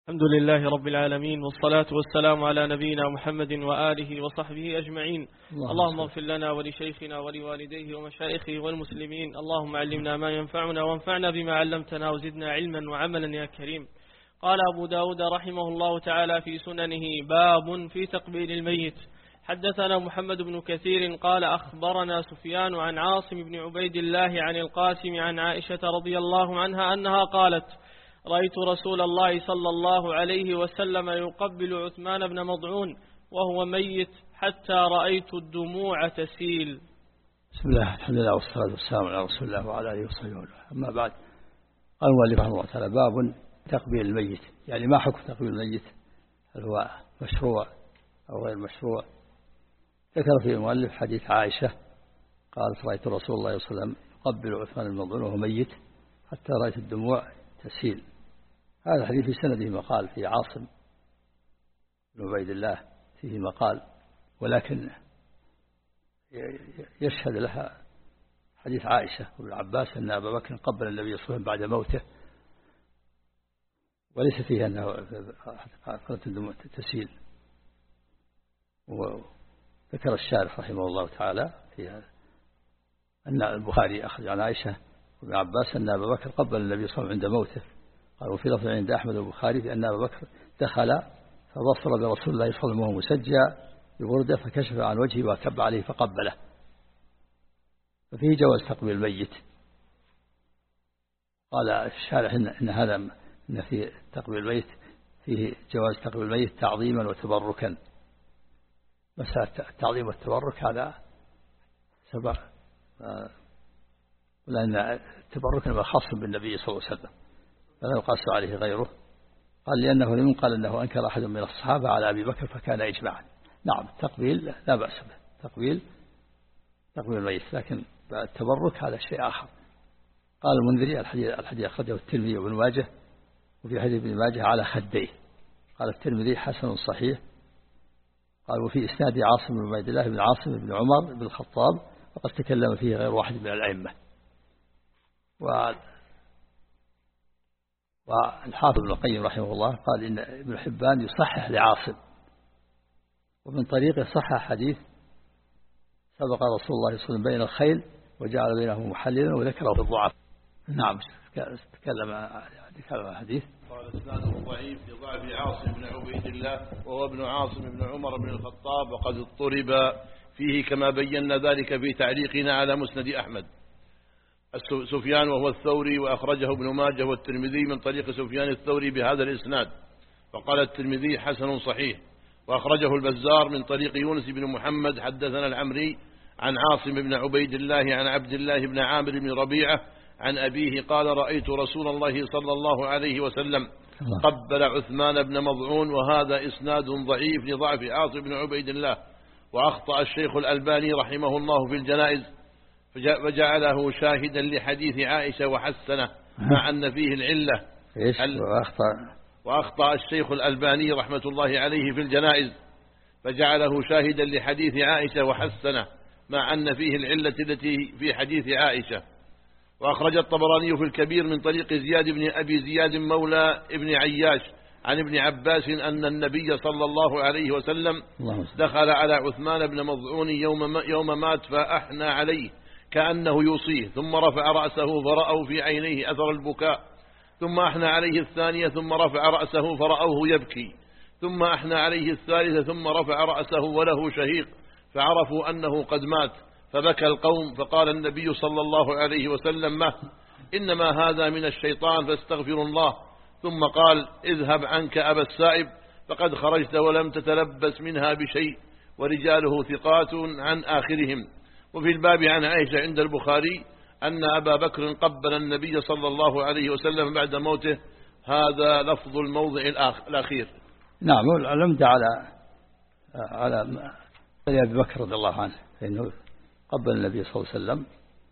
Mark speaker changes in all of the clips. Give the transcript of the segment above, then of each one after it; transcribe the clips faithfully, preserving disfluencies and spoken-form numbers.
Speaker 1: الحمد لله رب العالمين، والصلاة والسلام على نبينا محمد وآله وصحبه أجمعين. اللهم اغفر لنا ولشيخنا ولوالديه ومشايخه والمسلمين. اللهم علمنا ما ينفعنا وانفعنا بما علمتنا وزدنا علما وعملا يا كريم. قال أبو داود رحمه الله تعالى في سننه: باب في تقبيل الميت. حدثنا محمد بن كثير قال أخبرنا سفيان عن عاصم بن عبيد الله عن القاسم عن عائشة رضي الله عنها أنها قالت: رأيت رسول الله صلى الله عليه وسلم يقبل عثمان بن مضعون وهو ميت حتى رأيت الدموع تسيل.
Speaker 2: بسم الله، الحمد لله والصلاة والسلام على رسول الله وعلى آله وصحبه وسلم. أما بعد، قال المؤلف رحمه الله تعالى: باب تقبيل الميت، يعني ما حكم تقبيل الميت؟ هل هو مشروع أو غير مشروع؟ ذكر في المؤلف حديث عائشة قالت: رأيت رسول الله صلى الله عليه وسلم يقبل عثمان بن مضعون وهو ميت حتى رأيت الدموع تسيل. هذا الحديث في سنده مقال، في عاصم بن عبيد الله فيه مقال، ولكن يشهد لها حديث عائشة وابن عباس أن أبا بكر قبل النبي صلى الله عليه وسلم بعد موته، وليس فيه أنه قالت الدموع تسيل. وذكر الشارح رحمه الله تعالى في أن البخاري أخرج عن عائشة وابن عباس أن أبا بكر قبل النبي صلى الله عليه وسلم عند موته. قال: وفي لفظ عند أحمد والبخاري في أن أبا بكر دخل فبصر برسول الله صلى الله عليه وسلم وهو مسجى ببردة فكشف عن وجهه وكب عليه فقبله. ففيه جواز تقبيل الميت. قال الشارح إن, إن هذا إن في تقبيل الميت فيه جواز تقبيل الميت تعظيما وتبركا. مسألة التعظيم والتبرك هذا سبع، لأن التبرك خاص بالنبي صلى الله عليه وسلم فلا يقاس عليه غيره. قال: لأنه لم يقال أنه أنكر أحد من الصحابة على أبي بكر فكان إجماعا. نعم، التقبيل لا بأس به، تقبيل تقبيل الميت، لكن التبرك هذا شيء آخر. قال المنذري: الحديث الحديث أخرجه الترمذي وابن ماجه، وفي حديث ابن ماجه على خديه. قال الترمذي: حسن صحيح. قال: وفي إسناد عاصم بن عبيد الله بن عاصم بن عمر بن الخطاب، وقد تكلم فيه غير واحد من الأئمة. والحافظ ابن القيم رحمه الله قال إن ابن حبان يصحح لعاصم، ومن طريقه صحح حديث سبق رسول الله صلى الله عليه وسلم بين الخيل وجعل بينه محللا، وذكره في الضعف. نعم، تكلم تكلم الحديث.
Speaker 3: قال: اسناده ضعيف لضعف عاصم بن عبيد الله وهو ابن عاصم بن عمر بن الخطاب، وقد اضطرب فيه كما بينا ذلك في تعليقنا على مسند أحمد. سفيان وهو الثوري، وأخرجه ابن ماجه والترمذي من طريق سفيان الثوري بهذا الإسناد، وقال الترمذي: حسن صحيح. وأخرجه البزار من طريق يونس بن محمد حدثنا العمري عن عاصم بن عبيد الله عن عبد الله بن عامر بن ربيعة عن أبيه قال: رأيت رسول الله صلى الله عليه وسلم قبل عثمان بن مضعون. وهذا إسناد ضعيف لضعف عاصم بن عبيد الله. وأخطأ الشيخ الألباني رحمه الله في الجنائز وجعله شاهدا لحديث عائشة وحسنه، مع أن فيه العلة.
Speaker 2: وأخطأ
Speaker 3: وأخطأ الشيخ الألباني رحمة الله عليه في الجنائز فجعله شاهدا لحديث عائشة وحسنه، مع أن فيه العلة التي في حديث عائشة. وأخرج الطبراني في الكبير من طريق زياد بن أبي زياد مولى ابن عياش عن ابن عباس أن النبي صلى الله عليه وسلم دخل على عثمان بن مضعون يوم, يوم مات فأحنى عليه كأنه يوصيه، ثم رفع رأسه فرأوا في عينيه أثر البكاء، ثم أحنى عليه الثانية ثم رفع رأسه فرأوه يبكي، ثم أحنى عليه الثالثة ثم رفع رأسه وله شهيق، فعرفوا أنه قد مات، فبكى القوم. فقال النبي صلى الله عليه وسلم: ما إنما هذا من الشيطان فاستغفروا الله. ثم قال: اذهب عنك أبا السائب فقد خرجت ولم تتلبس منها بشيء، ورجاله ثقات عن آخرهم. وفي الباب عن عائشة عند البخاري أن أبا بكر قبل النبي صلى الله عليه وسلم بعد موته. هذا لفظ الموضع الأخير.
Speaker 2: نعم، العمدة على على أبي بكر رضي الله عنه، فإنه قبل النبي صلى الله عليه وسلم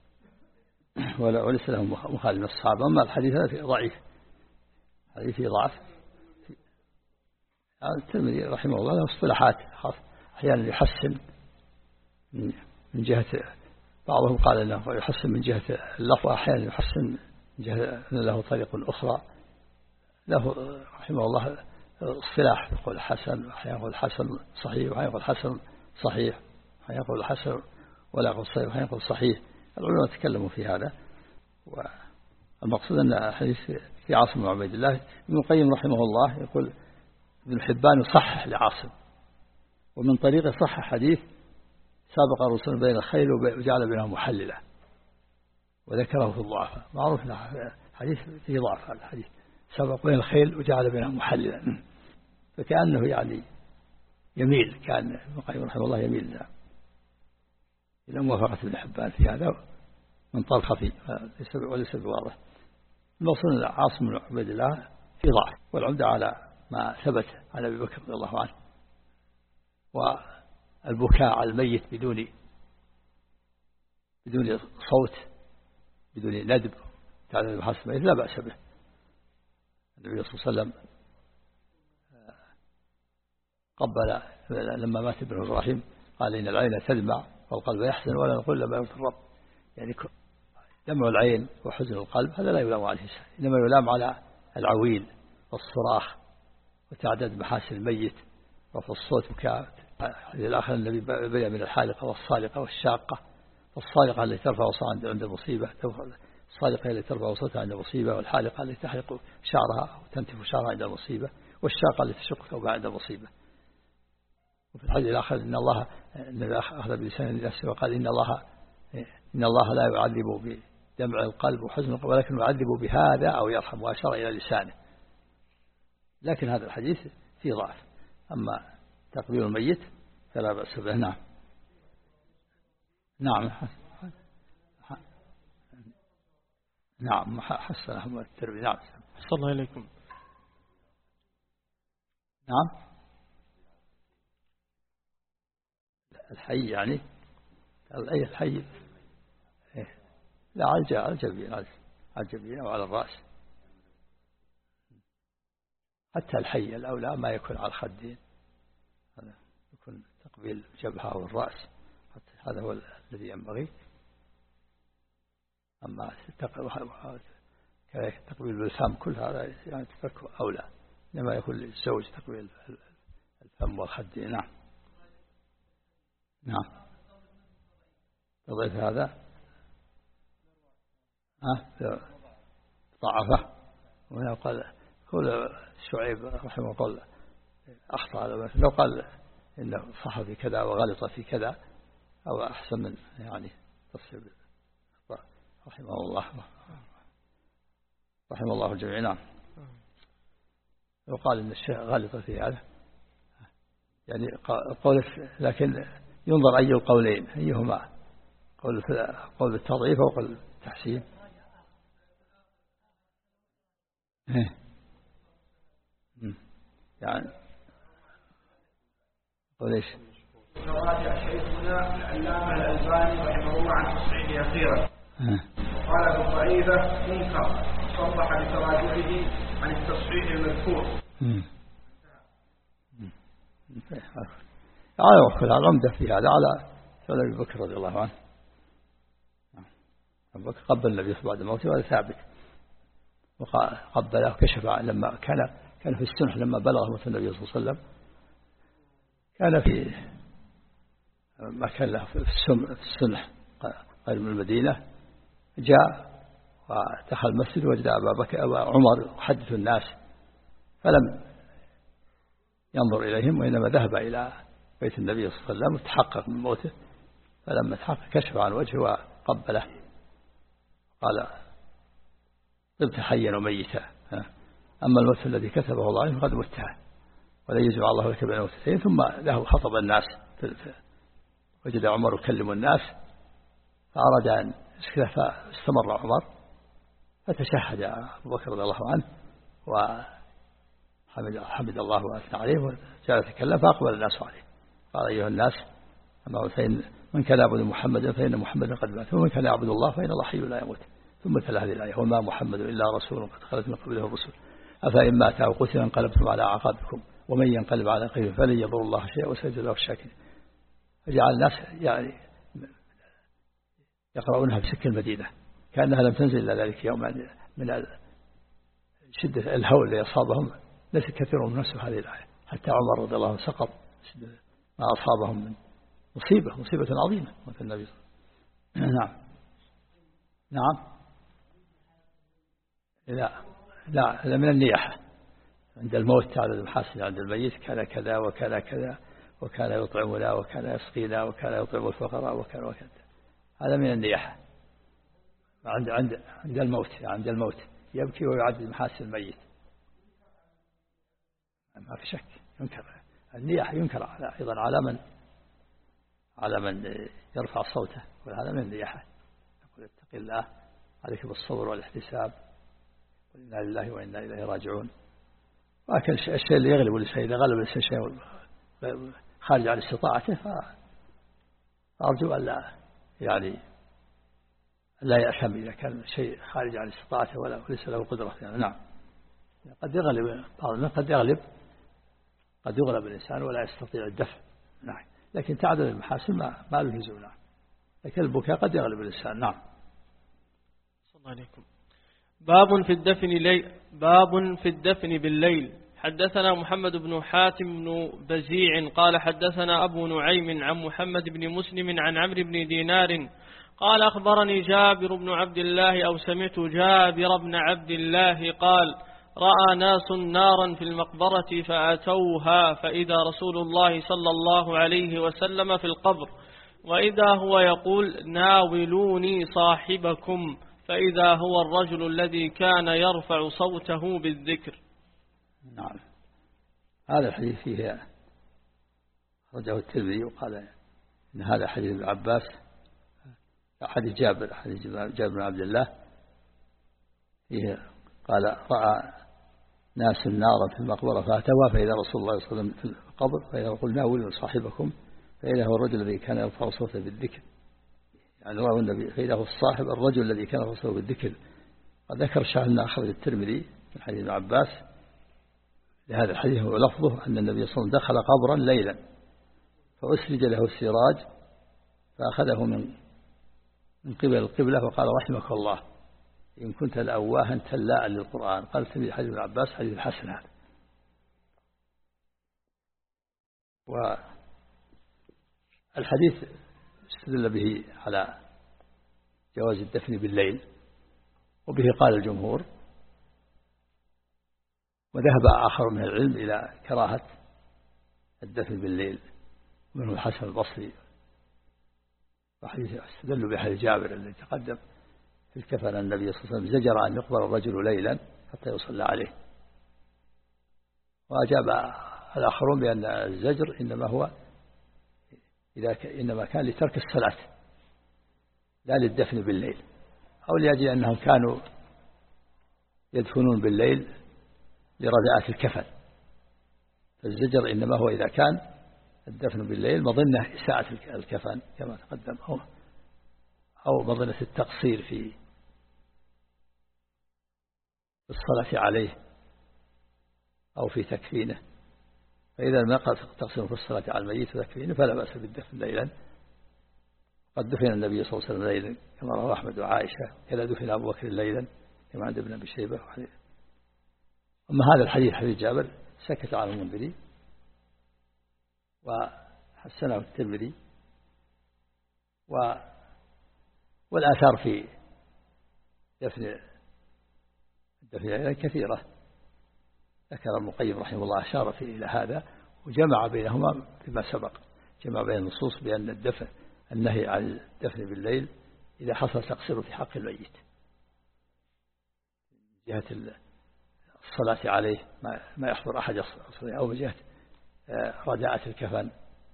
Speaker 2: وليس له مخالف من الصحابة. أما الحديث هذا ضعيف، حديث ضعف. الترمذي رحمه الله له اصطلاحات، أحيانا يحسن من جهة، بعضهم قال أنه يحسن من جهة اللفظ، أحيانا يحسن من جهة له طريق أخرى له رحمه الله الصلاح، يقول حسن، وأحيانا يقول حسن صحيح، وأحيانا يقول حسن صحيح، وأحيانا يقول حسن ولا يقول صحيح، وأحيانا يقول صحيح. العلماء تكلموا في هذا. والمقصود أن الحديث في عاصم بن عبيد الله. ابن القيم رحمه الله يقول ابن حبان يصحح لعاصم، ومن طريقه صح حديث سابق الرسول بين الخيل وجعل بينهم محللا، وذكره في الضعفاء. معروف حديث فيه ضعف، هذا الحديث سبق بين الخيل وجعل بينهم محللا، فكأنه يعني يميل، كان ابن القيم رحمه الله يميل إلى موافقة ابن حبان في هذا من طال خفي وليس بواضح. المقصود عاصم بن عبيد الله في ضعف، والعمدة على ما ثبت عن أبي بكر رضي الله عنه، والبكاء على الميت بدون بدون صوت، بدون ندب تعالى بحسب الميت لا بأس به. النبي صلى الله عليه وسلم قبل لما مات ابن إبراهيم قال إن العين تدمع والقلب يحزن ولا نقول لما يرضي الرب. يعني دمع العين وحزن القلب هذا لا يلام عليه، إنما يلام على العويل والصراخ وتعداد محاسن الميت وفي الصوت بكاء. الآخر النبي بين من الحالقة والصالقة والشاقة. والصالقة التي ترفع صوتها عند المصيبة، الصالقة التي ترفع صوتها عند المصيبة، والحالقة التي تحلق شعرها وتنتف شعرها عند المصيبة، والشاقة التي تشق ثوبها عند المصيبة. وفي الحديث الآخر إن الله النبي أخذ بلسان نفسه وقال إن الله إن الله لا يعذب بدمع القلب وحزن القلب ولكن يعذب بهذا أو يرحم، وأشار إلى لسانه. لكن هذا الحديث فيه ضعف. أما تقبيل الميت فلا بأس به. نعم نعم نعم حسنه الترمذي. نعم
Speaker 1: صلى الله عليكم.
Speaker 2: نعم الحي يعني أي الحي لا على الجبين، على الجبين وعلى الرأس. حتى الحي الأولى ما يكون على الخدين، هذا يكون تقبيل الجبهة أو الرأس، حتى هذا هو الذي ينبغي. أما تقبيل بالفم كل هذا يعني تفك أولى، لما يكون للزوج تقبيل الفم والخدين. نعم نعم تضيف هذا ها ضعفه. وهنا قال قول شعيب رحمه الله قال أخطأ على ما لو قال إنه صح في كذا وغلط في كذا أو أحسن من يعني تصيب رحمه الله رحمه الله الجميع. نعم لو قال إن الشيخ غلط في هذا يعني قول، لكن ينظر أي القولين أيهما قول قول التضعيف أو قول التحسين. يعني قول إيش؟
Speaker 4: راجع شيخنا العلامة الألباني رحمه الله عن تصحيحه أخيرا وقال بالضعيفة منكر صرح بتراجعه عن التصحيح المذكور.
Speaker 2: على وكل العمدة في هذا على فعل أبي بكر رضي الله عنه. أبو بكر قبل النبي بعد موته وهذا ثابت، وقبله كشف لما كان كان في السنح لما بلغ موت النبي صلى الله عليه وسلم، كان في ما كان له في السنح قريب من المدينة، جاء ودخل المسجد وجد أبا بكر وعمر يحدث الناس، فلم ينظر إليهم وإنما ذهب إلى بيت النبي صلى الله عليه وسلم وتحقق من موته. فلما تحقق كشف عن وجهه وقبله قال طبت حيا وميتا، أما الموت الذي كتبه الله عليه فقد متها ولا يجمع الله لك بين موتتين. ثم له خطب الناس، وجد عمر يكلم الناس فأراد أن يسكت، فاستمر عمر فتشهد أبو بكر رضي الله عنه وحمد حمد الله وأثنى عليه وجاء يتكلم، فأقبل الناس عليه قال أيها الناس أما فإن من كان يعبد محمدا فإن محمدا قد مات، ومن كان يعبد الله فإن الله حي لا يموت. ثم تلا هذه الآية وما محمد إلا رسول قد خلت من قبله الرسل أفإن مات أو قتل انقلبتم على أعقابكم ومن ينقلب على عقبه فلن يضر الله شيئا وسيجزي الله الشاكرين. فجعل الناس يعني يقرؤونها بسك المدينة كأنها لم تنزل إلا ذلك يوم من شدة الهول اللي أصابهم ليس كثير من نفسه هذه الآية، حتى عمر رضي الله عنه سقط ما أصابهم من مصيبة مصيبة عظيمة مثل النبي. نعم نعم لا لا هذا من النياحة عند الموت، تعالى المحاسن عند الميت كان كذا وكان كذا وكان يطعمنا وكان يسقينا وكان يطعم الفقراء وكان وكذا، هذا من النياحة عند عند عند الموت عند الموت يبكي ويعد محاسن الميت، ما في شك ينكر النياحة، ينكر على أيضا على من على من يرفع صوته، وهذا من النياحة. يقول اتق الله عليك بالصبر والاحتساب، وإنا لله وإنا إليه راجعون. ولكن الشيء اللي يغلب الإنسان إذا غلب الإنسان شيء خارج عن استطاعته فأرجو أن لا يعني لا يأثم إذا كان شيء خارج عن استطاعته ولا وليس له قدرة يعني. نعم قد يغلب بعض الناس، قد يغلب قد يغلب الإنسان ولا يستطيع الدفع. نعم لكن تعدد المحاسن ما ما له لزوم. نعم لكن البكاء قد يغلب الإنسان. نعم.
Speaker 1: صلى الله عليكم. باب في الدفن ليل باب في الدفن بالليل. حدثنا محمد بن حاتم بن بزيع قال حدثنا أبو نعيم عن محمد بن مسلم عن عمرو بن دينار قال أخبرني جابر بن عبد الله أو سمعت جابر بن عبد الله قال رأى ناس نارا في المقبرة فأتوها فإذا رسول الله صلى الله عليه وسلم في القبر وإذا هو يقول ناولوني صاحبكم فإذا هو الرجل الذي كان يرفع صوته بالذكر.
Speaker 2: نعم هذا الحديث فيه رجعه الترمذي وقال إن هذا حديث ابن عباس حديث جابر حديث جابر بن عبد الله فيه قال رأى ناس نارا في المقبرة فأتوا فإذا رسول الله صلى الله عليه وسلم في القبر فإذا قلنا ناولوا صاحبكم فإذا هو الرجل الذي كان يرفع صوته بالذكر، يعني رواه النبي فإذا هو الصاحب الرجل الذي كان يرفع صوته بالذكر. قد ذكر الشاهد أخرج الترمذي من حديث ابن عباس لهذا الحديث هو لفظه أن النبي صلى الله عليه وسلم دخل قبرا ليلا فأسرج له السراج فأخذه من من قبل القبلة وقال رحمك الله إن كنت لأواها تلاء للقرآن. قال الترمذي حديث ابن عباس حديث حسن هذا. والحديث استدل به على جواز الدفن بالليل وبه قال الجمهور، وذهب آخر من العلم إلى كراهة الدفن بالليل منه الحسن البصري، وحديث استدلوا بحديث جابر الذي تقدم في الكفن النبي صلى الله عليه وسلم زجر أن يقبر الرجل ليلا حتى يصلى عليه. وأجاب الآخرون بأن الزجر إنما هو إذا ك... إنما كان لترك الصلاة لا للدفن بالليل، أو لأجل أنهم كانوا يدفنون بالليل لرداءة الكفن، فالزجر إنما هو إذا كان الدفن بالليل مظنة إساءة الكفن كما تقدم أو, أو مظنة التقصير في الصلاة عليه أو في تكفينه. فإذا ما قد تقصير في الصلاة على الميت وتكفينه فلا بأس بالدفن ليلا. قد دفن النبي صلى الله عليه وسلم ليلا كما رواه أحمد وعائشة، كذا دفن أبو بكر ليلا كما عند ابن أبي شيبة. أما هذا الحديث حديث جابر سكت عن المنذري وحسنه الترمذي، و والآثار في دفن الدفن ليلا كثيرة. ذكر ابن القيم رحمه الله أشار فيه إلى هذا وجمع بينهما فيما سبق، جمع بين النصوص بأن الدفن النهي عن الدفن بالليل إذا حصل تقصير في حق الميت جهة الصلاة عليه ما يحضر أحد الصلاة، أو جهة رداءة الكفن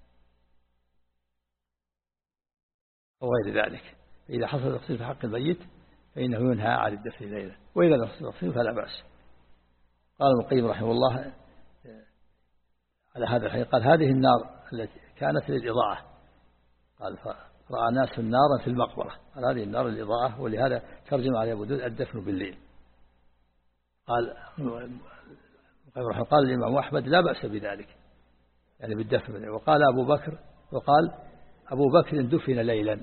Speaker 2: أو غير ذلك. إذا حصل تقصير في حق الميت فإنه ينهى عن الدفن ليلا، وإذا لم يحصل تقصير فلا بأس. قال ابن القيم رحمه الله على هذا الحديث قال هذه النار التي كانت للإضاءة، قال فرأى ناس نارا في المقبرة، قال هذه النار للإضاءة، ولهذا ترجم على أبو داود الدفن بالليل. قال قال الإمام أحمد لا بأس بذلك يعني بالدفن بالليل. وقال أبو بكر وقال أبو بكر دفن ليلا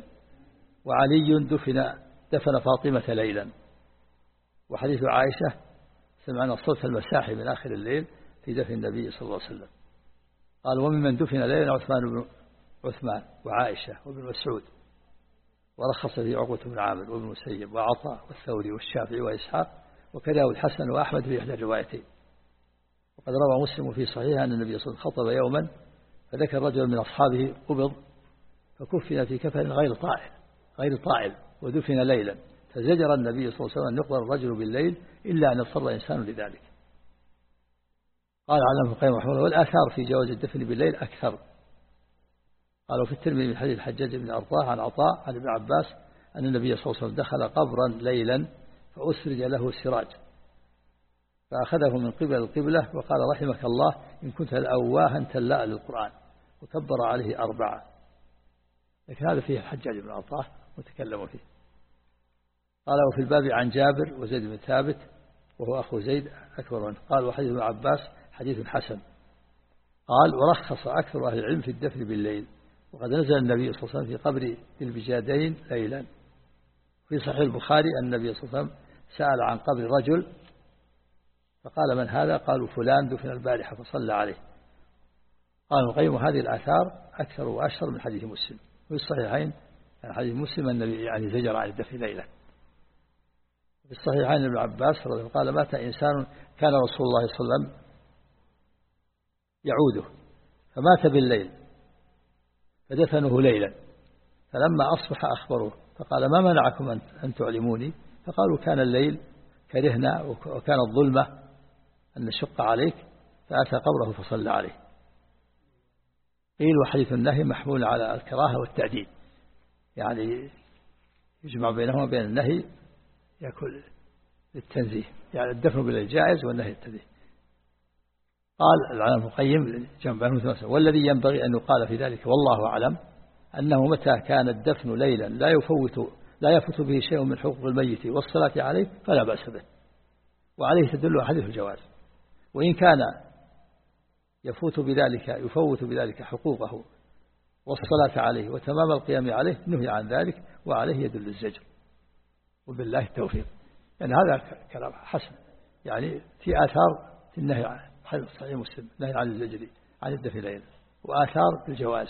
Speaker 2: وعلي دفن دفن فاطمة ليلا. وحديث عائشة سمعنا صوت المساحي من آخر الليل في دفن النبي صلى الله عليه وسلم. قال وممن دفن ليلا عثمان بن عثمان وعائشة وابن مسعود، ورخص فيه عقبة بن عامر وابن مسيب وعطاء والثوري والشافعي وإسحاق، وكذا الحسن وأحمد في إحدى الروايتين. وقد روى مسلم في صحيحه أن النبي صلى الله عليه وسلم خطب يوما فذكر رجل من أصحابه قبض فكفن في كفن غير طائل غير طائل ودفن ليلا، فزجر النبي صلى الله عليه وسلم أن يقبر الرجل بالليل إلا أن يضطر إنسان لذلك. قال علامة القيم رحمه الله والآثار في جواز الدفن بالليل أكثر. قالوا في الترمذي من حديث الحجاج بن أرطاه عن عطاء عن ابن عباس أن النبي صلى الله عليه وسلم دخل قبرا ليلا فأسرج له سراج فأخذه من قبل القبلة وقال رحمك الله إن كنت لأواها تلاء للقرآن، وكبر عليه أربعة. لكن هذا فيه الحجاج بن أرطاه وتكلموا فيه. قال وفي الباب عن جابر وزيد بن ثابت وهو أخو زيد أكبر منه. قال وحديث ابن عباس حديث حسن. قال ورخص أكثر أهل العلم في الدفن بالليل، وقد نزل النبي صلى الله عليه وسلم في قبر البجادين ليلا. في صحيح البخاري أن النبي صلى الله عليه وسلم سأل عن قبر رجل فقال من هذا؟ قالوا فلان دفن البارحة فصلى عليه. قال القيم هذه الآثار أكثر وأشهر من حديث مسلم. في الصحيحين يعني حديث مسلم النبي يعني زجر عن الدفن ليلا. في الصحيحين ابن عباس قال مات إنسان كان رسول الله صلى الله عليه وسلم يعوده فمات بالليل فدفنه ليلا، فلما أصبح أخبروه فقال ما منعكم أن تعلموني؟ فقالوا كان الليل كرهنا وكان الظلمة أن نشق عليك، فأتى قبره فصلى عليه. قيل وحديث النهي محمول على الكراهة والتعديل، يعني يجمع بينهما بين النهي يكون للتنزيه، يعني الدفن بالليل جائز والنهي التنزيه. قال العلامة القيم جنب والذي ينبغي أن يقال في ذلك والله أعلم أنه متى كان الدفن ليلا لا يفوت لا يفوت به شيء من حقوق الميت والصلاة عليه فلا بأس به، وعليه تدل حديث الجواز. وإن كان يفوت بذلك يفوت بذلك حقوقه والصلاة عليه وتمام القيام عليه نهي عن ذلك، وعليه يدل الزجر، وبالله التوفيق. يعني هذا كلام حسن، يعني في آثار في النهي عن حديث صحيح مسلم نهي عن الزجر عن الدفن ليلا، وآثار بالجواز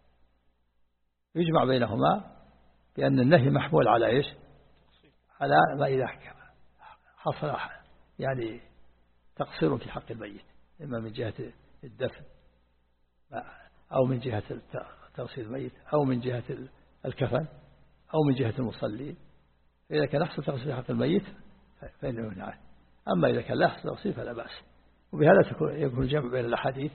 Speaker 2: يجمع بينهما بأن النهي محمول على إيش؟ على ما إذا حصل يعني تقصير في حق الميت، إما من جهة الدفن أو من جهة تغسيل الميت أو من جهة الكفن أو من جهة المصلين. فإذا كان يحصل تغسيل في حق الميت فإنه ينهى، أما إذا كان لا يحصل تغسيل فلا بأس. وبهذا يكون الجمع بين الأحاديث،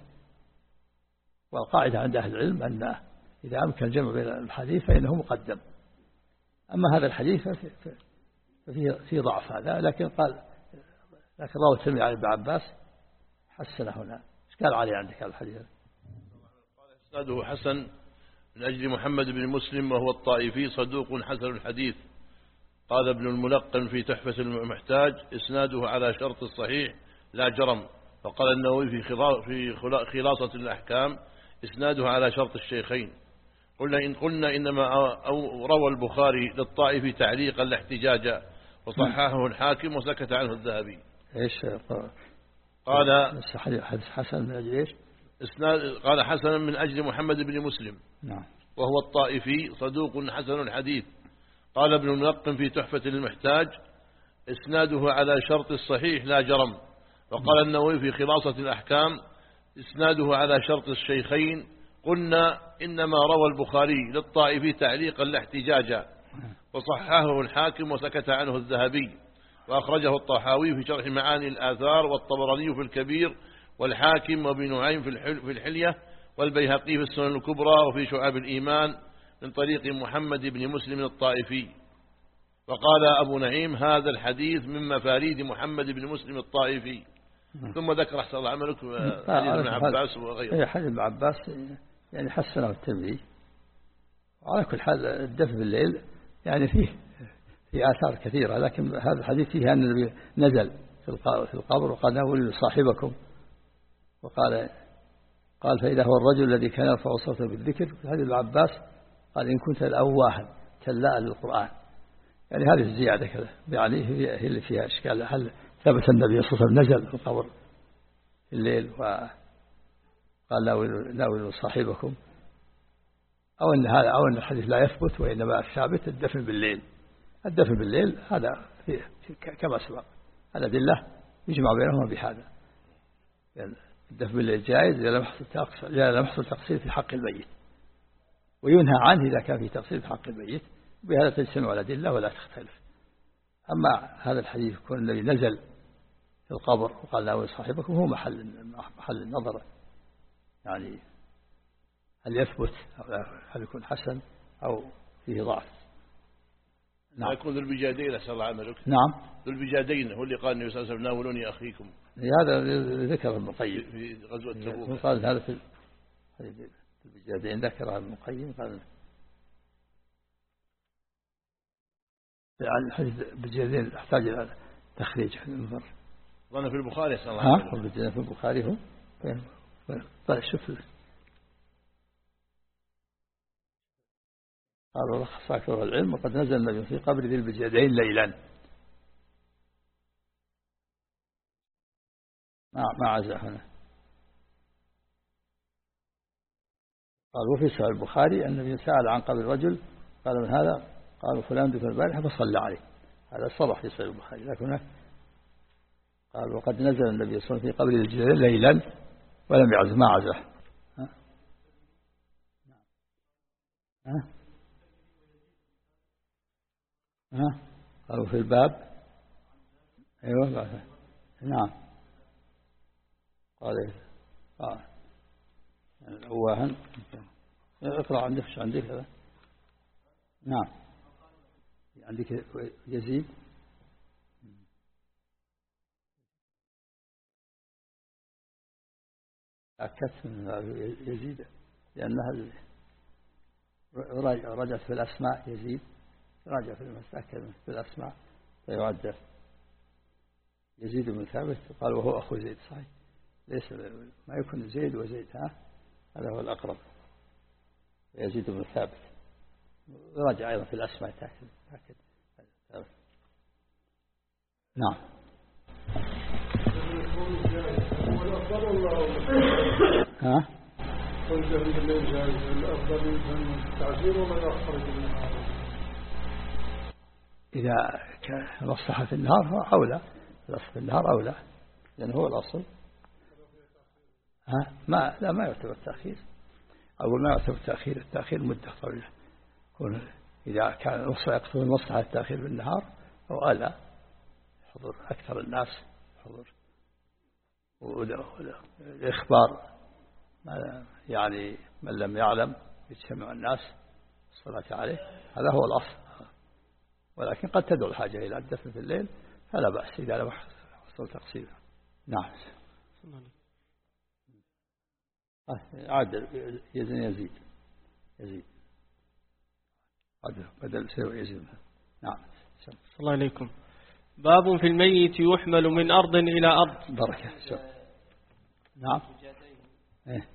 Speaker 2: والقاعدة عند أهل العلم أن إذا أمكن الجمع بين الحديث فإنه مقدم. أما هذا الحديث ففيه في ضعف هذا، لكن قال لكن رواه الترمذي عن ابن عباس حسن هنا. ايش قال عليه عندك هذا الحديث؟
Speaker 3: قال اسناده حسن من أجل محمد بن مسلم وهو الطائفي صدوق حسن الحديث. قال ابن الملقن في تحفة المحتاج اسناده على شرط الصحيح لا جرم. وقال النووي في في خلاصة الأحكام اسناده على شرط الشيخين. قلنا إن قلنا إنما أو روى البخاري للطائفي تعليقا لا احتجاجا، وصححه الحاكم وسكت عنه الذهبي.
Speaker 2: ايش
Speaker 3: قال
Speaker 2: حديث حسن من أجل ايش؟
Speaker 3: اسناد قال حسن من أجل محمد بن مسلم
Speaker 2: نعم
Speaker 3: وهو الطائفي صدوق حسن الحديث. قال ابن الملقن في تحفة المحتاج اسناده على شرط الصحيح لا جرم. وقال النووي في خلاصة الأحكام اسناده على شرط الشيخين. قلنا إنما روى البخاري للطائفي تعليقا لا احتجاجا، وصححه الحاكم وسكت عنه الذهبي، وأخرجه الطحاوي في شرح معاني الآثار، والطبراني في الكبير، والحاكم وابن نعيم في الحلية، والبيهقي في السنن الكبرى وفي شعاب الإيمان من طريق محمد بن مسلم الطائفي. وقال أبو نعيم هذا الحديث من مفاريد محمد بن مسلم الطائفي. ثم ذكر أحسن الله عملك حديث ابن عباس وغيره.
Speaker 2: حديث ابن عباس يعني حسنه الترمذي. وعلى كل حال الدفن بالليل يعني فيه في آثار كثيرة، لكن هذا الحديث فيه أن النبي نزل في القبر وقال ناولوا صاحبكم، وقال قال فإذا هو الرجل الذي كان يرفع صوته بالذكر. في حديث ابن عباس قال إن كنت الأواها تلاء للقرآن. يعني هذه الزيادة كذا يعني هي اللي فيها إشكال، هل ثبت النبي صلى الله عليه وسلم نزل في القبر في الليل وقال ناولوا صاحبكم، أو أن هذا أو أن الحديث لا يثبت، وإنما الثابت الدفن بالليل. الدفن بالليل هذا في كما سبق الأدلة يجمع بينهما بهذا، يعني الدفن بالليل جائز إذا لم يحصل تقصير في حق الميت، وينهى عنه إذا كان في تقصير في حق الميت، بهذا تجتمع الأدلة ولا تختلف. أما هذا الحديث يكون الذي نزل في القبر وقال ناولوا صاحبكم هو محل محل النظر، يعني هل يثبت أو هل يكون حسن أو فيه ضعف.
Speaker 3: نعم. يكون ذو البجادين أسأل الله عملك.
Speaker 2: نعم.
Speaker 3: ذو البجادين هو اللي قال النبي صلى الله عليه وسلم ناولوني أخيكم.
Speaker 2: هذا ذكر ابن القيم
Speaker 3: في غزوة تبوك.
Speaker 2: قال هذا في البجادين ذكر ابن القيم، قال عن حديث البجادين يحتاج إلى تخريج في المفر.
Speaker 3: ظن في البخاري أسأل الله
Speaker 2: ها البجادين في البخاري هو. طيب شوف قال رخص أكثر العلم وقد نزل النبي في قبر ذي البجادين ليلا. ما ما عزه هنا. قال وفي صحيح البخاري النبي سأل عن قبر الرجل قال من هذا؟ قالوا فلان دفن البارحة فصلى عليه. هذا صرح في صحيح البخاري، لكن قال وقد نزل النبي صلى الله عليه وسلم في قبر ذي البجادين ليلا ولم يعزه. ما عزه. ها؟ ها؟ ها؟ قالوا في الباب. أيوة. نعم. قال آه. أواهن. اقرأ عندك شو عندك هذا؟ نعم. عندك يزيد. أكدت من يزيد لأنها رجعت في الأسماء يزيد، راجع في المستأكد في الأسماء فيعد يزيد بن ثابت. قال وهو أخو زيد. صحيح ليس ما يكون زيد وزيد. ها هذا هو الأقرب. يزيد بن ثابت راجع أيضا في الأسماء تأكد تأكد. نعم. ها
Speaker 5: قلت بالليل جائز الأفضل من التعزير ومن أخرج النهار.
Speaker 2: إذا كان مصلحة في النهار هو أولى، الأصل في النهار أولى لأنه هو الأصل. ها ما لا ما يعتبر تأخير، أول ما يعتبر تأخير التأخير مدة طويلة. إذا كان يقصد المصلحة التأخير في النهار أو ألا حضور أكثر الناس حضور والإخبار يعني من لم يعلم يجتمع الناس الصلاة عليه، هذا هو الأصل. ولكن قد تدعو الحاجة إلى الدفن في الليل فلا بأس إذا لم يحصل تقصير. نعم. عدل يزن يزيد يزيد عدل بدل سوى يزيد. نعم.
Speaker 1: الله عليكم. باب في الميت يحمل من أرض إلى أرض.
Speaker 2: بركة. نعم. إيه.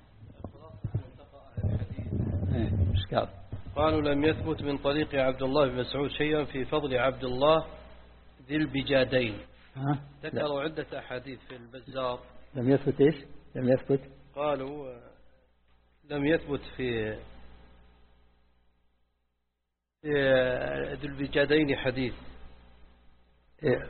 Speaker 2: إيه. مشكال.
Speaker 6: قالوا لم يثبت من طريق عبد الله بن مسعود شيئا في فضل عبد الله ذي البجادين. ذكروا عدة أحاديث في البزار.
Speaker 2: لم يثبت إيش؟ لم يثبت.
Speaker 6: قالوا لم يثبت في ذي البجادين حديث.
Speaker 2: إيه.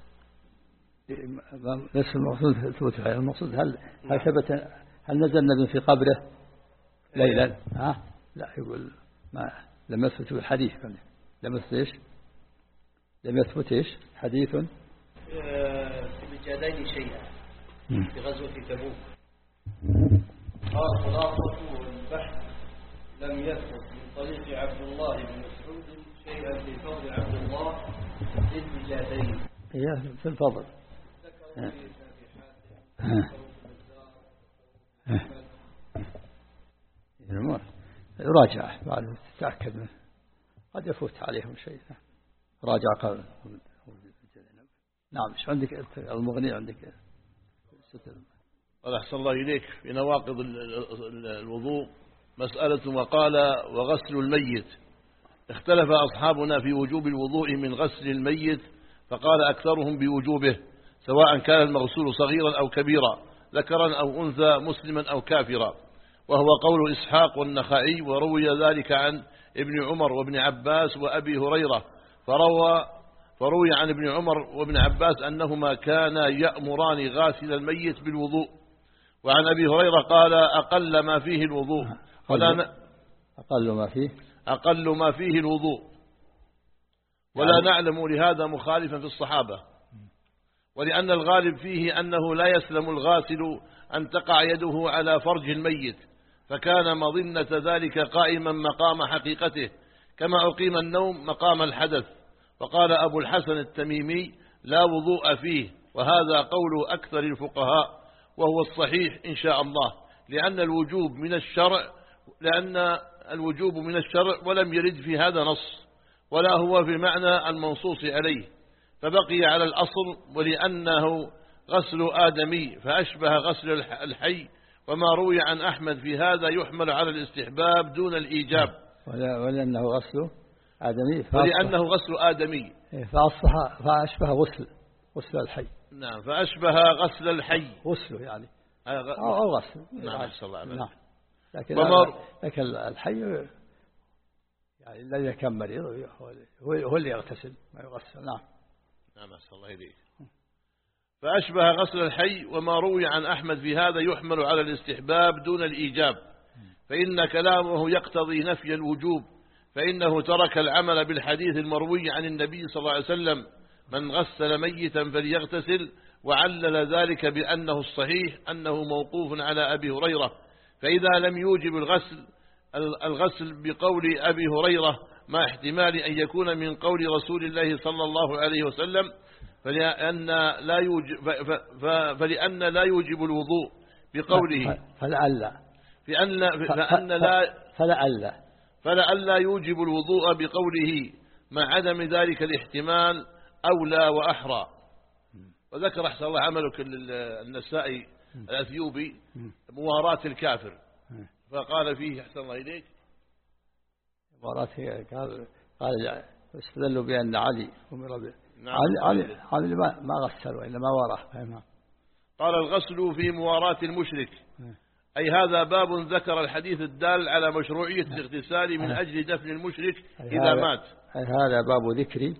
Speaker 2: ليس المقصود ثبوت الحديث، المقصود هل هل ثبت هل نزل النبي في قبره ليلا؟ ها لا يقول ما لم يثبت الحديث. لم يثبت إيش؟ لم يثبت إيش؟ حديث
Speaker 6: في البجادين شيئا في غزوة تبوك. قال خلاصة البحث لم يثبت من طريق عبد الله بن مسعود شيئا في فضل عبد الله في البجادين.
Speaker 2: هي في الفضل. راجع بعد تتأكد منه قد يفوت عليهم شيء. راجع قبل. نعم. ايش عندك المغني؟ عندك
Speaker 3: قال أحسن الله إليك في نواقض الوضوء مسألة وقال وغسل الميت. اختلف أصحابنا في وجوب الوضوء من غسل الميت، فقال أكثرهم بوجوبه سواء كان المغسول صغيرا أو كبيرا، ذكرا أو أنثى، مسلما أو كافرا، وهو قول إسحاق والنخعي. وروي ذلك عن ابن عمر وابن عباس وأبي هريرة، فروى فروي عن ابن عمر وابن عباس أنهما كانا يأمران غاسل الميت بالوضوء. وعن أبي هريرة قال أقل ما فيه الوضوء ولا ن...
Speaker 2: أقل ما فيه
Speaker 3: أقل ما فيه الوضوء ولا يعني نعلم لهذا مخالفا في الصحابة، ولأن الغالب فيه أنه لا يسلم الغاسل أن تقع يده على فرج الميت، فكان مظنة ذلك قائما مقام حقيقته، كما أقيم النوم مقام الحدث. وقال أبو الحسن التميمي لا وضوء فيه، وهذا قول أكثر الفقهاء وهو الصحيح إن شاء الله، لأن الوجوب من الشرع لأن الوجوب من الشرع ولم يرد في هذا نص، ولا هو في معنى المنصوص عليه، فبقي على الأصل. ولأنه غسل آدمي فأشبه غسل الحي، وما روي عن أحمد في هذا يحمل على الاستحباب دون الإيجاب،
Speaker 2: ولأنه غسل آدمي
Speaker 3: ولأنه غسل آدمي
Speaker 2: فأصبح فأشبه غسل غسل الحي.
Speaker 3: نعم، فأشبه غسل الحي،
Speaker 2: غسله يعني
Speaker 3: أو
Speaker 2: غسل.
Speaker 3: نعم صلى الله عليه وسلم.
Speaker 2: لكن
Speaker 3: ومر...
Speaker 2: لكن الحي يعني الذي كان مريض هو اللي يغتسل ما يغسل. نعم
Speaker 3: نعم صلى الله عليه. فأشبه غسل الحي، وما روي عن أحمد في هذا يحمل على الاستحباب دون الإيجاب، فإن كلامه يقتضي نفي الوجوب، فإنه ترك العمل بالحديث المروي عن النبي صلى الله عليه وسلم من غسل ميتا فليغتسل، وعلل ذلك بأنه الصحيح أنه موقوف على أبي هريرة. فإذا لم يوجب الغسل الغسل بقول أبي هريرة مع احتمال أن يكون من قول رسول الله صلى الله عليه وسلم، فلأن لا يوجب, فلأن لا يوجب الوضوء بقوله
Speaker 2: فلعل
Speaker 3: فأن فأن لا
Speaker 2: فلعل
Speaker 3: فلعل يوجب الوضوء بقوله مع عدم ذلك الاحتمال أولى وأحرى. وذكر أحسن الله عملك النسائي الأثيوبي مواراة الكافر، فقال فيه أحسن الله إليك
Speaker 2: مواراة قال قال استدلوا بأن علي أمر به.
Speaker 3: نعم.
Speaker 2: علي علي, علي ما, ما غسل وإنما وراه.
Speaker 3: قال الغسل في مواراة المشرك، أي هذا باب ذكر الحديث الدال على مشروعية الاغتسال من أجل دفن المشرك إذا مات.
Speaker 2: أي هذا باب ذكري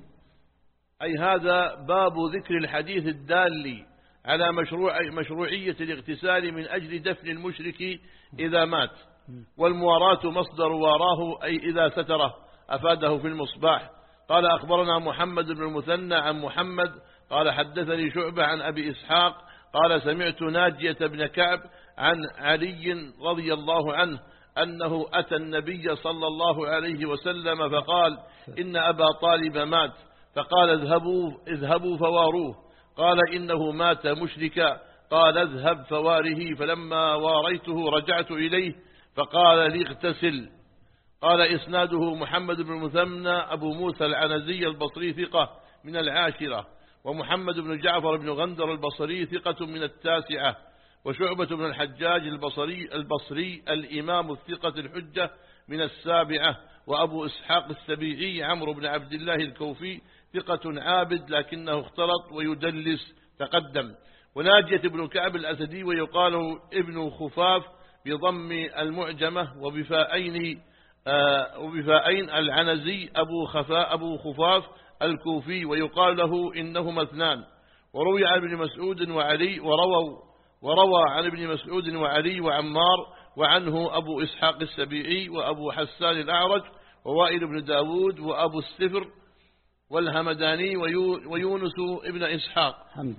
Speaker 3: أي هذا باب ذكر الحديث الدال على مشروع مشروعية الاغتسال من أجل دفن المشرك إذا مات. والمواراة مصدر واراه أي إذا ستره، أفاده في المصباح. قال أخبرنا محمد بن المثنى عن محمد قال حدثني شعبة عن أبي إسحاق قال سمعت ناجية بن كعب عن علي رضي الله عنه أنه أتى النبي صلى الله عليه وسلم فقال إن أبا طالب مات، فقال اذهبوا, اذهبوا فواروه. قال إنه مات مشركا، قال اذهب فواره. فلما واريته رجعت إليه فقال لي اغتسل. قال إسناده محمد بن المثنى أبو موسى العنزي البصري ثقة من العاشرة، ومحمد بن جعفر بن غندر البصري ثقة من التاسعة، وشعبة بن الحجاج البصري, البصري الإمام الثقة الحجة من السابعة، وأبو إسحاق السبيعي عمرو بن عبد الله الكوفي ثقة عابد لكنه اختلط ويدلس تقدم. وناجية بن كعب الأسدي ويقال ابن خفاف بضم المعجمة وبفاءين آه وبفاءين العنزي أبو, خفاء أبو خفاف الكوفي، ويقال له إنهما اثنان. وروي عن ابن مسعود وعلي ورووا وروى عن ابن مسعود وعلي وعمار وعنه أبو إسحاق السبيعي وأبو حسان الأعرج ووائل بن داود وأبو السفر والهمداني ويونس ابن إسحاق.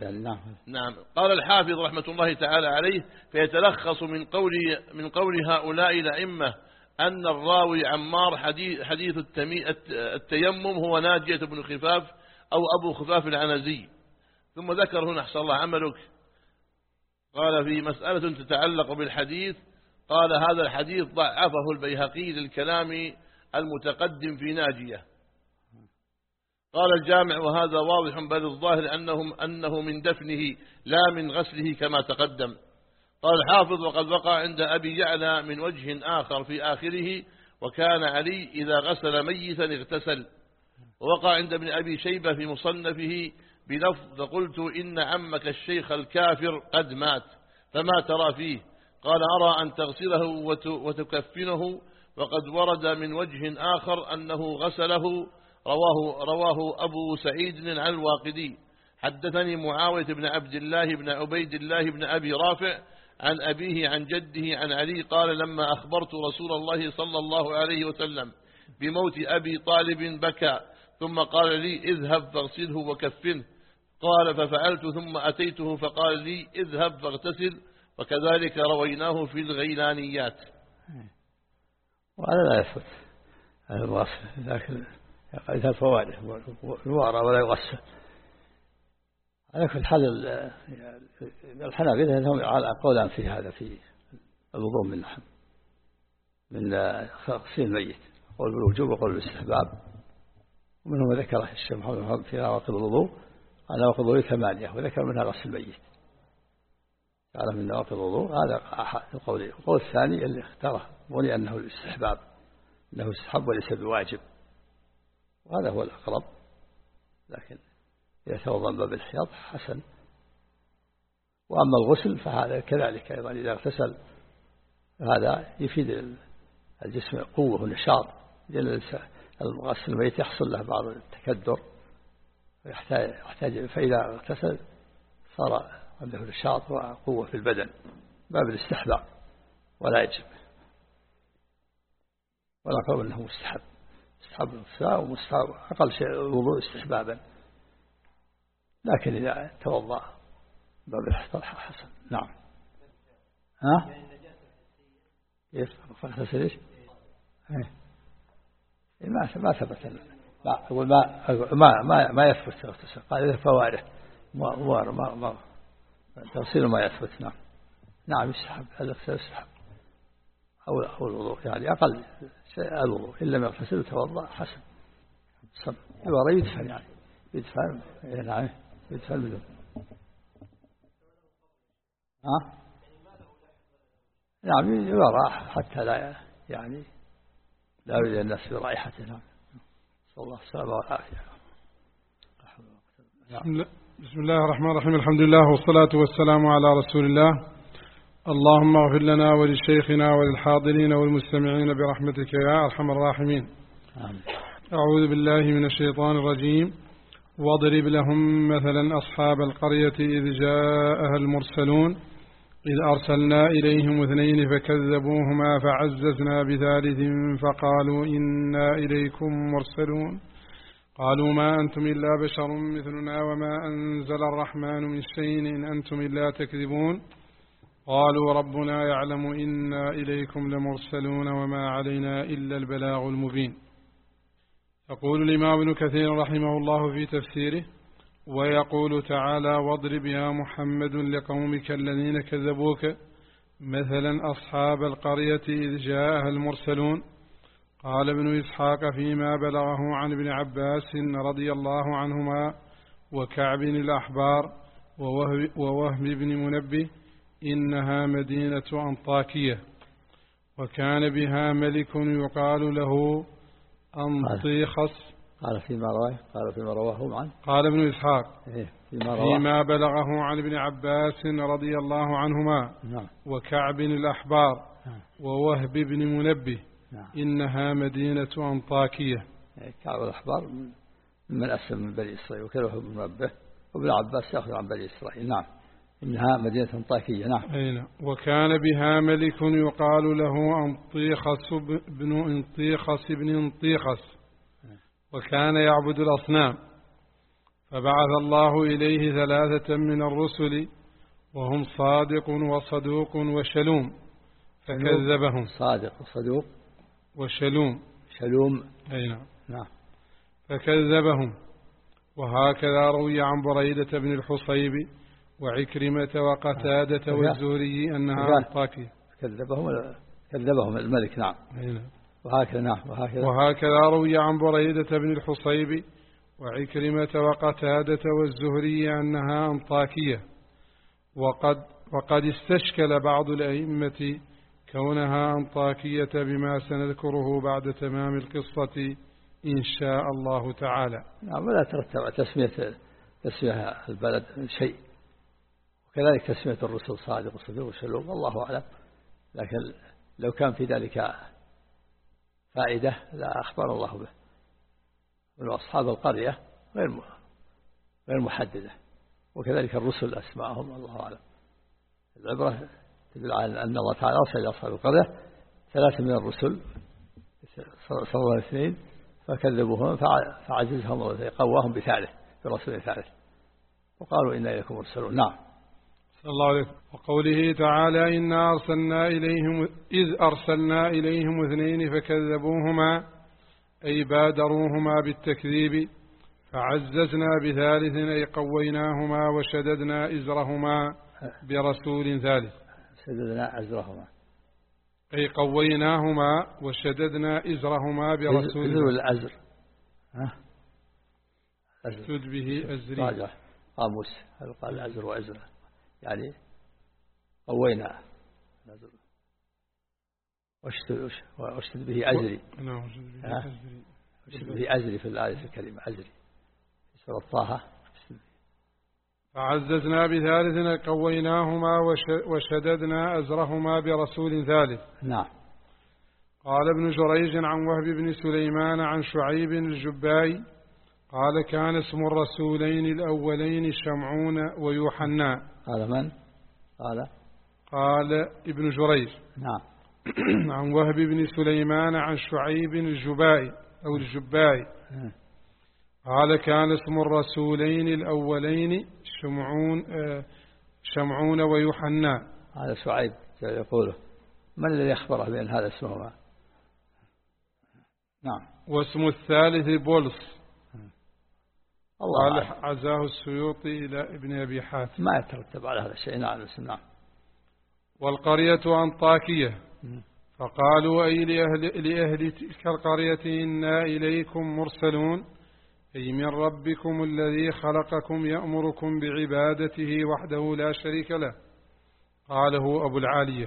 Speaker 3: نعم. قال الحافظ رحمة الله تعالى عليه فيتلخص من قول من قول هؤلاء الأئمة أن الراوي عمار حديث, حديث التيمم هو ناجية بن خفاف أو أبو خفاف العنزي. ثم ذكر هنا أحسن الله عملك قال في مسألة تتعلق بالحديث، قال هذا الحديث ضعفه البيهقي للكلام المتقدم في ناجية. قال الجامع وهذا واضح بل الظاهر أنهم أنه من دفنه لا من غسله كما تقدم. قال الحافظ وقد وقع عند أبي يعلى من وجه آخر في آخره وكان علي إذا غسل ميتا اغتسل. ووقع عند ابن أبي شيبة في مصنفه بلفظ قلت إن عمك الشيخ الكافر قد مات فما ترى فيه؟ قال أرى أن تغسله وتكفنه، وقد ورد من وجه آخر أنه غسله. رواه, رواه أبو سعيد عن الواقدي. حدثني معاوية بن عبد الله بن عبيد الله بن أبي رافع عن أبيه عن جده عن علي قال لما أخبرت رسول الله صلى الله عليه وسلم بموت أبي طالب بكى، ثم قال لي اذهب فاغسله وكفنه. قال ففعلت ثم أتيته فقال لي اذهب فاغتسل، وكذلك رويناه في الغيلانيات.
Speaker 2: وهذا لا يثبت هذا الغسل، لكن إذا فوائده الوارى ولا يغسل. على كل حال الحنابلة لهم على قولان في هذا، في الوضوء من لحم من غسيل الميت، قول بالوجوب وقول بالاستحباب. ومنهم ذكر الشيخ محمد في نواقض الوضوء قال نواقض الوضوء ثمانية، وذكر منها غسل الميت قال من نواقض الوضوء. هذا القول. القول الثاني اللي اختاره ولأنه الاستحباب، أنه استحب وليس بواجب، وهذا هو الأقرب. لكن إذا توضأ باب الحياض حسن. وأما الغسل فهذا كذلك أيضا، إذا اغتسل هذا يفيد الجسم قوة ونشاط، لأن الغسل الميت يحصل له بعض التكدر يحتاج، فإذا اغتسل صار عنده نشاط وقوة في البدن، باب الاستحباب ولا يجب، ولا قول أنه مستحب. مستحب الغسل ومستحب أقل شيء الوضوء استحبابا، لكن إذا توضأ باب الحيض حسن. نعم. ها؟ كيف؟ فاغتسل ايش؟ إيه؟ ما ما ثبت. لا أقول ما ما ما ما يثبت اغتسال. قال إذا فوارح ما ما ما تغسيل ما يثبت. نعم. نعم يستحب الاغتسال يستحب، أو أو الوضوء يعني أقل شيء الوضوء، إن لم يغتسل وتوضأ حسن. صب يبغى يدفن يعني يدفن. نعم يدفن منه. ها؟ نعم يرى حتى لا يعني لا يريد الناس برائحته. نعم. صلى الله السلامة والعافية.
Speaker 5: بسم الله الرحمن الرحيم. الحمد لله والصلاة والسلام على رسول الله. اللهم اغفر لنا ولشيخنا وللحاضرين والمستمعين برحمتك يا أرحم الراحمين.
Speaker 2: آمين.
Speaker 5: أعوذ بالله من الشيطان الرجيم. واضرب لهم مثلا أصحاب القرية إذ جاءها المرسلون إذ أرسلنا إليهم اثنين فكذبوهما فعززنا بثالث فقالوا إنا إليكم مرسلون. قالوا ما أنتم إلا بشر مثلنا وما أنزل الرحمن من شيء إن أنتم إلا تكذبون. قالوا ربنا يعلم إنا إليكم لمرسلون وما علينا إلا البلاغ المبين. يقول الإمام ابن كثير رحمه الله في تفسيره: ويقول تعالى: واضرب يا محمد لقومك الذين كذبوك مثلا أصحاب القرية إذ جاءها المرسلون. قال ابن إسحاق فيما بلغه عن ابن عباس رضي الله عنهما وكعب الأحبار ووهب بن منبه إنها مدينة أنطاكية، وكان بها ملك يقال له أنطيخس.
Speaker 2: قال فيما رواه قال فيما رواه عنه
Speaker 5: قال ابن إسحاق
Speaker 2: فيما,
Speaker 5: فيما بلغه عن ابن عباس رضي الله عنهما
Speaker 2: نعم.
Speaker 5: وكعب الأحبار
Speaker 2: نعم.
Speaker 5: ووهب بن منبه
Speaker 2: نعم.
Speaker 5: إنها مدينة أنطاكية.
Speaker 2: كعب الأحبار من أسلم من بني إسرائيل، وكذا بن منبه وابن عباس يأخذ عن بني إسرائيل. نعم. إنها مدينة أنطاكية. نعم.
Speaker 5: أين وكان بها ملك يقال له أنطيخس بن أنطيخس بن أنطيخس، وكان يعبد الأصنام، فبعث الله إليه ثلاثة من الرسل وهم صادق وصدوق وشلوم فكذبهم.
Speaker 2: صادق وصدوق
Speaker 5: وشلوم.
Speaker 2: شلوم.
Speaker 5: أي نعم.
Speaker 2: نعم.
Speaker 5: فكذبهم. وهكذا روي عن بريدة بن الحصيب وعكرمة وقتادة والزهري أنها أنطاكية.
Speaker 2: كذبهم كذبهم الملك. نعم.
Speaker 5: أي نعم.
Speaker 2: وهكذا. نعم. وهكذا.
Speaker 5: وهكذا روي عن بريدة بن الحصيب وعكرمة وقتادة والزهري أنها أنطاكية. وقد وقد استشكل بعض الأئمة كونها أنطاكية بما سنذكره بعد تمام القصة إن شاء الله تعالى.
Speaker 2: نعم. ولا ترتب تسمية تسمية البلد شيء، وكذلك تسمية الرسل صادق وصدوق وسلوم، والله أعلم. لكن لو كان في ذلك فائدة لا أخبر الله به. وأصحاب القرية غير غير محددة، وكذلك الرسل أسماءهم الله أعلم. العبرة تدل على أن الله تعالى أرسل إلى أصحاب القرية ثلاثة من الرسل صلى الله عليه وسلم فكذبوهم فعززهم وقواهم بثالث برسول ثالث وقالوا إنا إليكم مرسلون. نعم.
Speaker 5: صلى الله عليه. وقوله تعالى إنا أرسلنا إليهم إذ أرسلنا إليهم اثنين فكذبوهما أي بادروهما بالتكذيب، فعززنا بثالث أي قويناهما وشددنا إزرهما برسول ثالث.
Speaker 2: شددنا أزرهما
Speaker 5: أي قويناهما وشددنا إزرهما برسول
Speaker 2: ثالث. الأزر
Speaker 5: أشتد به أزري.
Speaker 2: راجع قاموس هذا قال الأزر وأزره يعني قوينا واشتد به أزري. واشتد به أزري في الآية الكريمة أزري في سورة طه.
Speaker 5: فعززنا بثالث قويناهما وشددنا أزرهما برسول ثالث.
Speaker 2: نعم.
Speaker 5: قال ابن جريج عن وهب بن سليمان عن شعيب الجبائي قال كان اسم الرسولين الأولين شمعون ويوحنا.
Speaker 2: قال من؟ قال
Speaker 5: قال ابن جريج.
Speaker 2: نعم.
Speaker 5: عن وهب بن سليمان عن شعيب الجبائي أو الجبائي قال كان اسم الرسولين الأولين شمعون شمعون ويوحنا.
Speaker 2: هذا شعيب يقوله من الذي أخبره بأن هذا اسمه؟ نعم.
Speaker 5: واسم الثالث بولس.
Speaker 2: الله
Speaker 5: قال عزاه السيوطي إلى ابن أبي حاتم.
Speaker 2: ما يترتب على هذا الشيء. نعم. نعم.
Speaker 5: والقرية أنطاكية فقالوا أي لأهل, لأهل تلك القرية إنا إليكم مرسلون أي من ربكم الذي خلقكم يأمركم بعبادته وحده لا شريك له. قاله أبو العالية.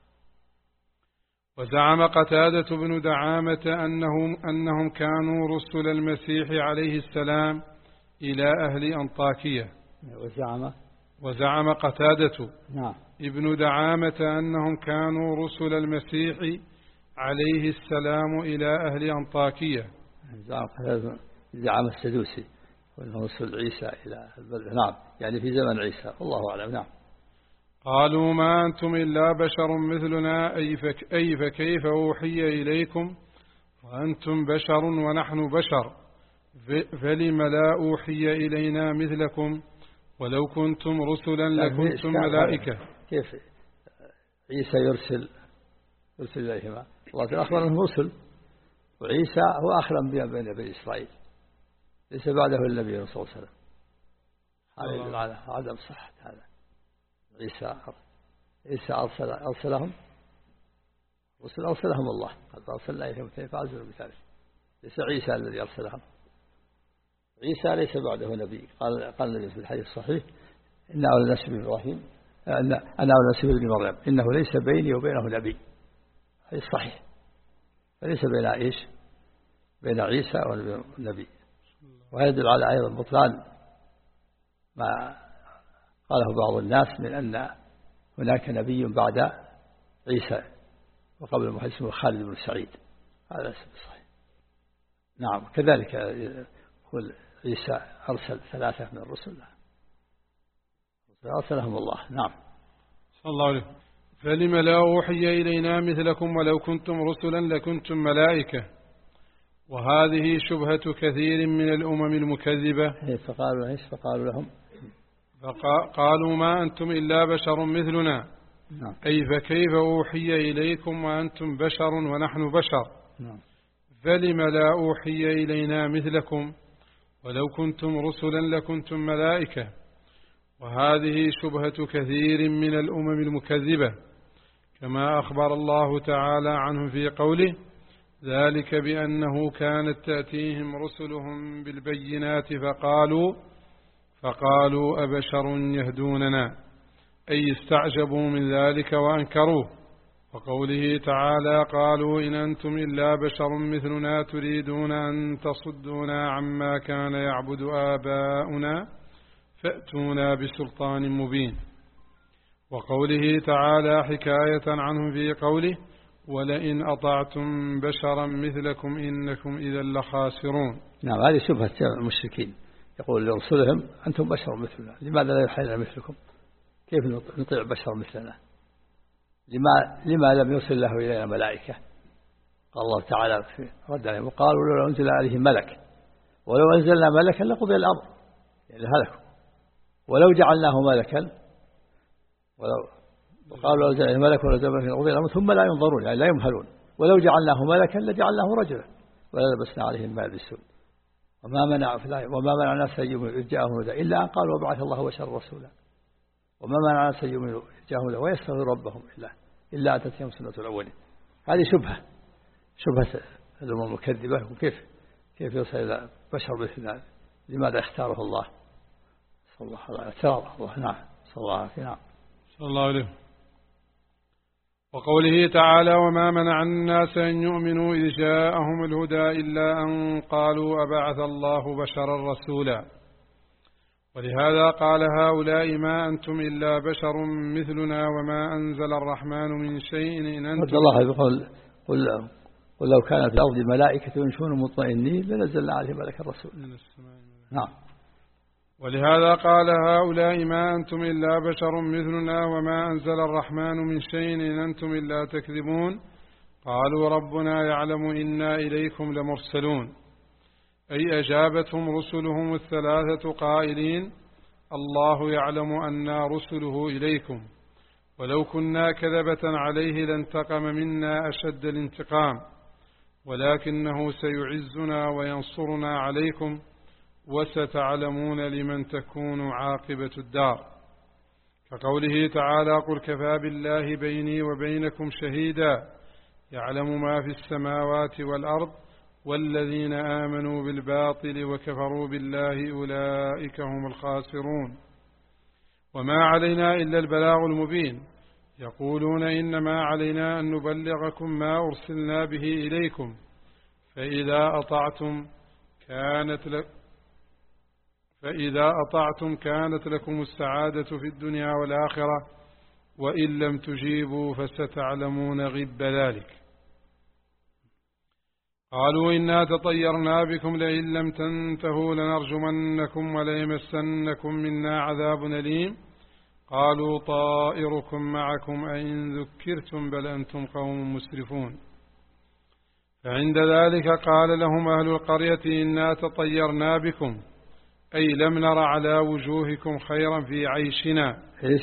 Speaker 5: وزعم قتادة بن دعامة أنهم, أنهم كانوا رسل المسيح عليه السلام إلى أهل أنطاكية.
Speaker 2: وزعم
Speaker 5: وزعم قتادة
Speaker 2: نعم
Speaker 5: ابن دعامة أنهم كانوا رسل المسيح عليه السلام إلى أهل أنطاكية.
Speaker 2: زعم قتادة زعم السدوسي وأنه رسل عيسى إلى البلد. نعم يعني في زمن عيسى والله أعلم. نعم.
Speaker 5: قالوا ما أنتم إلا بشر مثلنا أي, فك أي فكيف أوحي إليكم وأنتم بشر ونحن بشر فلم لا أوحي إلينا مثلكم ولو كنتم رسلا لكنتم ملائكة.
Speaker 2: كيف عيسى يرسل يرسل إليهما؟ الله أخبر أنه رسل وعيسى هو آخر أنبياء بين بني إسرائيل ليس بعده النبي صلى الله عليه وسلم. هذا يدل على عدم صحة هذا. عيسى عيسى أرسل أرسلهم رسل أرسلهم الله قد أرسلنا إليهم اثنين فعزلوا بثالث. ليس عيسى الذي أرسلهم. عيسى ليس بعده نبي. قال قال النبي في الحديث الصحيح إن أولى الناس بإبراهيم أن أنا أولى الناس بابن مريم إنه ليس بيني وبينه نبي. هذا صحيح. فليس بين إيش بين عيسى والنبي. ويدل على أيضا بطلان ما قاله بعض الناس من أن هناك نبي بعد عيسى وقبل المحدث اسمه خالد بن سعيد. هذا صحيح. نعم. كذلك يقول عيسى أرسل ثلاثة من الرسل أرسلهم الله. نعم.
Speaker 5: صلى الله عليه. فلم لا أوحي إلينا مثلكم ولو كنتم رسلا لكنتم ملائكة. وهذه شبهة كثير من الأمم المكذبة.
Speaker 2: فقالوا ايش فقالوا لهم
Speaker 5: فقالوا ما أنتم إلا بشر مثلنا.
Speaker 2: نعم.
Speaker 5: أي فكيف أوحي إليكم وأنتم بشر ونحن بشر.
Speaker 2: نعم.
Speaker 5: فلم لا أوحي إلينا مثلكم ولو كنتم رسلا لكنتم ملائكة. وهذه شبهة كثير من الأمم المكذبة كما أخبر الله تعالى عنه في قوله ذلك بأنه كانت تأتيهم رسلهم بالبينات فقالوا فقالوا أبشر يهدوننا أي استعجبوا من ذلك وأنكروه. وقوله تعالى قالوا إن أنتم إلا بشر مثلنا تريدون أن تصدونا عما كان يعبد آباؤنا فأتونا بسلطان مبين. وقوله تعالى حكاية عنهم في قوله ولئن أطعتم بشرا مثلكم إنكم إذا لخاسرون.
Speaker 2: نعم هذه شبهة المشركين، يقول لرسلهم أنتم بشر مثلنا لماذا لا يوحى إلينا مثلكم، كيف نطيع بشر مثلنا، لما, لما لم يرسل الله إلينا ملائكة. قال الله تعالى في رد عليهم وقالوا لو أنزل عليه ملك ولو أنزلنا ملكا لقضي الأمر يعني هلكوا، ولو جعلناه ملكا ولو وقالوا لو أنزل ملك ولو أنزل ملكا لقضي الأمر ثم لا ينظرون يعني لا يمهلون، ولو جعلناه ملكا لجعلناه رجلا ولا لبسنا عليهم ما يلبسون. وما منع وما منع الناس أن يؤمنوا إذ جاءهم الهدى إلا أن قالوا وبعث الله بشرا رسولا، وما منع الناس أن يؤمنوا إذ جاءهم الهدى ويستغفروا ربهم إلا إلا أن تأتيهم سنة الأولين. هذه شبهة شبهة الأمم المكذبة، وكيف كيف يوصل إلى بشر مثلنا، لماذا اختاره الله؟ صلى الله عليه وسلم. نعم صلى الله عليه نعم
Speaker 5: صلى الله عليه. وقوله تعالى وما منع الناس أن يؤمنوا إذ جاءهم الهدى إلا أن قالوا أبعث الله بشرا رسولا. ولهذا قال هؤلاء ما أنتم إلا بشر مثلنا وما أنزل الرحمن من شيء إن أنتم.
Speaker 2: الله يقول قل, قل لو كانت في الأرض ملائكة يمشون مطمئنين لنزلنا عليهم ملك الرسول. نعم.
Speaker 5: ولهذا قال هؤلاء ما أنتم إلا بشر مثلنا وما أنزل الرحمن من شيء إن أنتم إلا تكذبون. قالوا ربنا يعلم إنا إليكم لمرسلون، أي أجابتهم رسلهم الثلاثة قائلين الله يعلم أنا رسله إليكم، ولو كنا كذبة عليه لانتقم منا أشد الانتقام، ولكنه سيعزنا وينصرنا عليكم وستعلمون لمن تكون عاقبة الدار. كقوله تعالى قل كفى بالله بيني وبينكم شهيدا يعلم ما في السماوات والأرض والذين آمنوا بالباطل وكفروا بالله أولئك هم الخاسرون. وما علينا إلا البلاغ المبين. يقولون إنما علينا أن نبلغكم ما أرسلنا به إليكم فإذا أطعتم كانت لك فإذا أطعتم كانت لكم السعادة في الدنيا والآخرة وإن لم تجيبوا فستعلمون غب ذلك. قالوا إنا تطيرنا بكم لئن لم تنتهوا لنرجمنكم وليمسنكم منا عذاب أليم. قالوا طائركم معكم أئن ذكرتم بل أنتم قوم مسرفون. فعند ذلك قال لهم أهل القرية إنا تطيرنا بكم أي لم نر على وجوهكم خيرا في عيشنا.
Speaker 2: إيش؟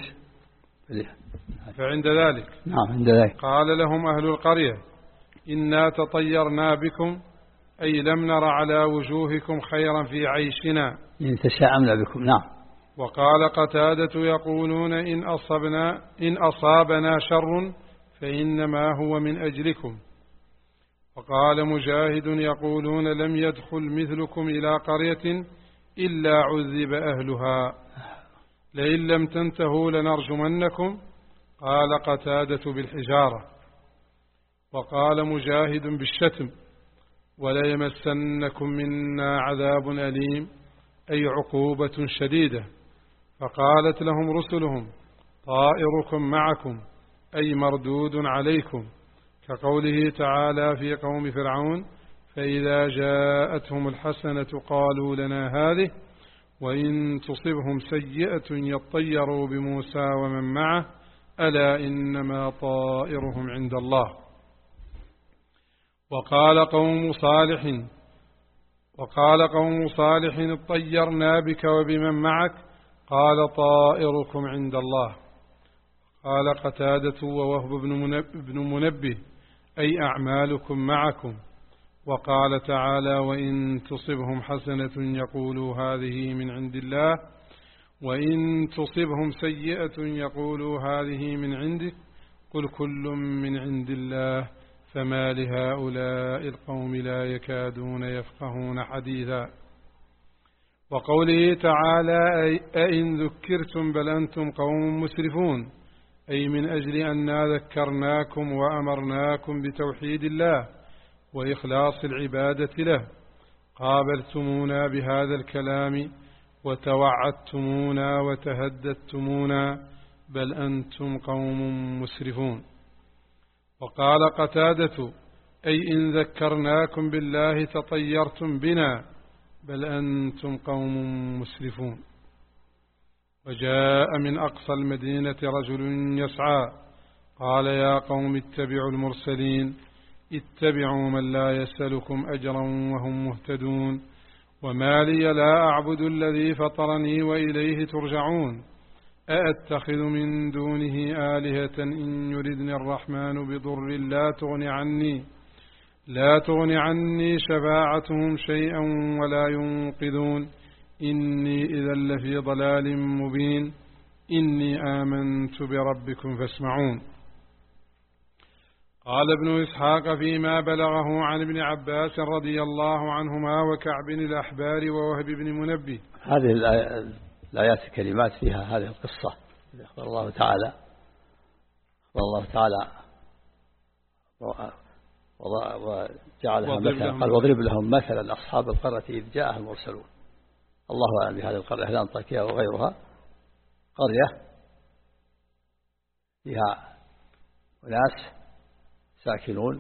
Speaker 5: فعند ذلك
Speaker 2: نعم عند ذلك
Speaker 5: قال لهم أهل القرية إنا تطيرنا بكم أي لم نر على وجوهكم خيرا في عيشنا
Speaker 2: إن تشاءمنا بكم. نعم.
Speaker 5: وقال قتادة يقولون إن أصبنا إن أصابنا شر فإنما هو من أجلكم. وقال مجاهد يقولون لم يدخل مثلكم إلى قرية إلا عذب أهلها لئن لم تنتهوا لنرجمنكم. قال قتادة بالحجارة. وقال مجاهد بالشتم وليمسنكم منا عذاب أليم أي عقوبة شديدة. فقالت لهم رسلهم طائركم معكم أي مردود عليكم، كقوله تعالى في قوم فرعون فإذا جاءتهم الحسنة قالوا لنا هذه وإن تصبهم سيئة يطيروا بموسى ومن معه ألا إنما طائرهم عند الله. وقال قوم صالح وقال قوم صالح اطيرنا بك وبمن معك قال طائركم عند الله. قال قتادة ووهب بن منبه أي أعمالكم معكم. وقال تعالى وإن تصبهم حسنة يقولوا هذه من عند الله وإن تصبهم سيئة يقولوا هذه من عندك قل كل من عند الله فما لهؤلاء القوم لا يكادون يفقهون حديثا. وقوله تعالى أئن ذكرتم بل أنتم قوم مسرفون أي من أجل أننا ذكرناكم وأمرناكم بتوحيد الله وإخلاص العبادة له قابلتمونا بهذا الكلام وتوعدتمونا وتهددتمونا بل أنتم قوم مسرفون. وقال قتادة أي إن ذكرناكم بالله تطيرتم بنا بل أنتم قوم مسرفون. وجاء من أقصى المدينة رجل يسعى قال يا قوم اتبعوا المرسلين اتبعوا من لا يسألكم أجرا وهم مهتدون وما لي لا أعبد الذي فطرني وإليه ترجعون أأتخذ من دونه آلهة إن يردني الرحمن بضر لا تغن عني لا تغن عني شفاعتهم شيئا ولا ينقذون إني إذا لفي ضلال مبين إني آمنت بربكم فاسمعون. قال ابن إسحاق فيما بلغه عن ابن عباس رضي الله عنهما وكعب الأحبار ووهب بن منبه.
Speaker 2: هذه الآيات الكريمات فيها هذه القصة أخبر الله تعالى أخبر الله تعالى وجعلها مثلا قال واضرب لهم مثلا أصحاب القرية إذ جاءها المرسلون. الله أعلم بهذه القرية هل أنطاكيا وغيرها قرية فيها ناس ساكنون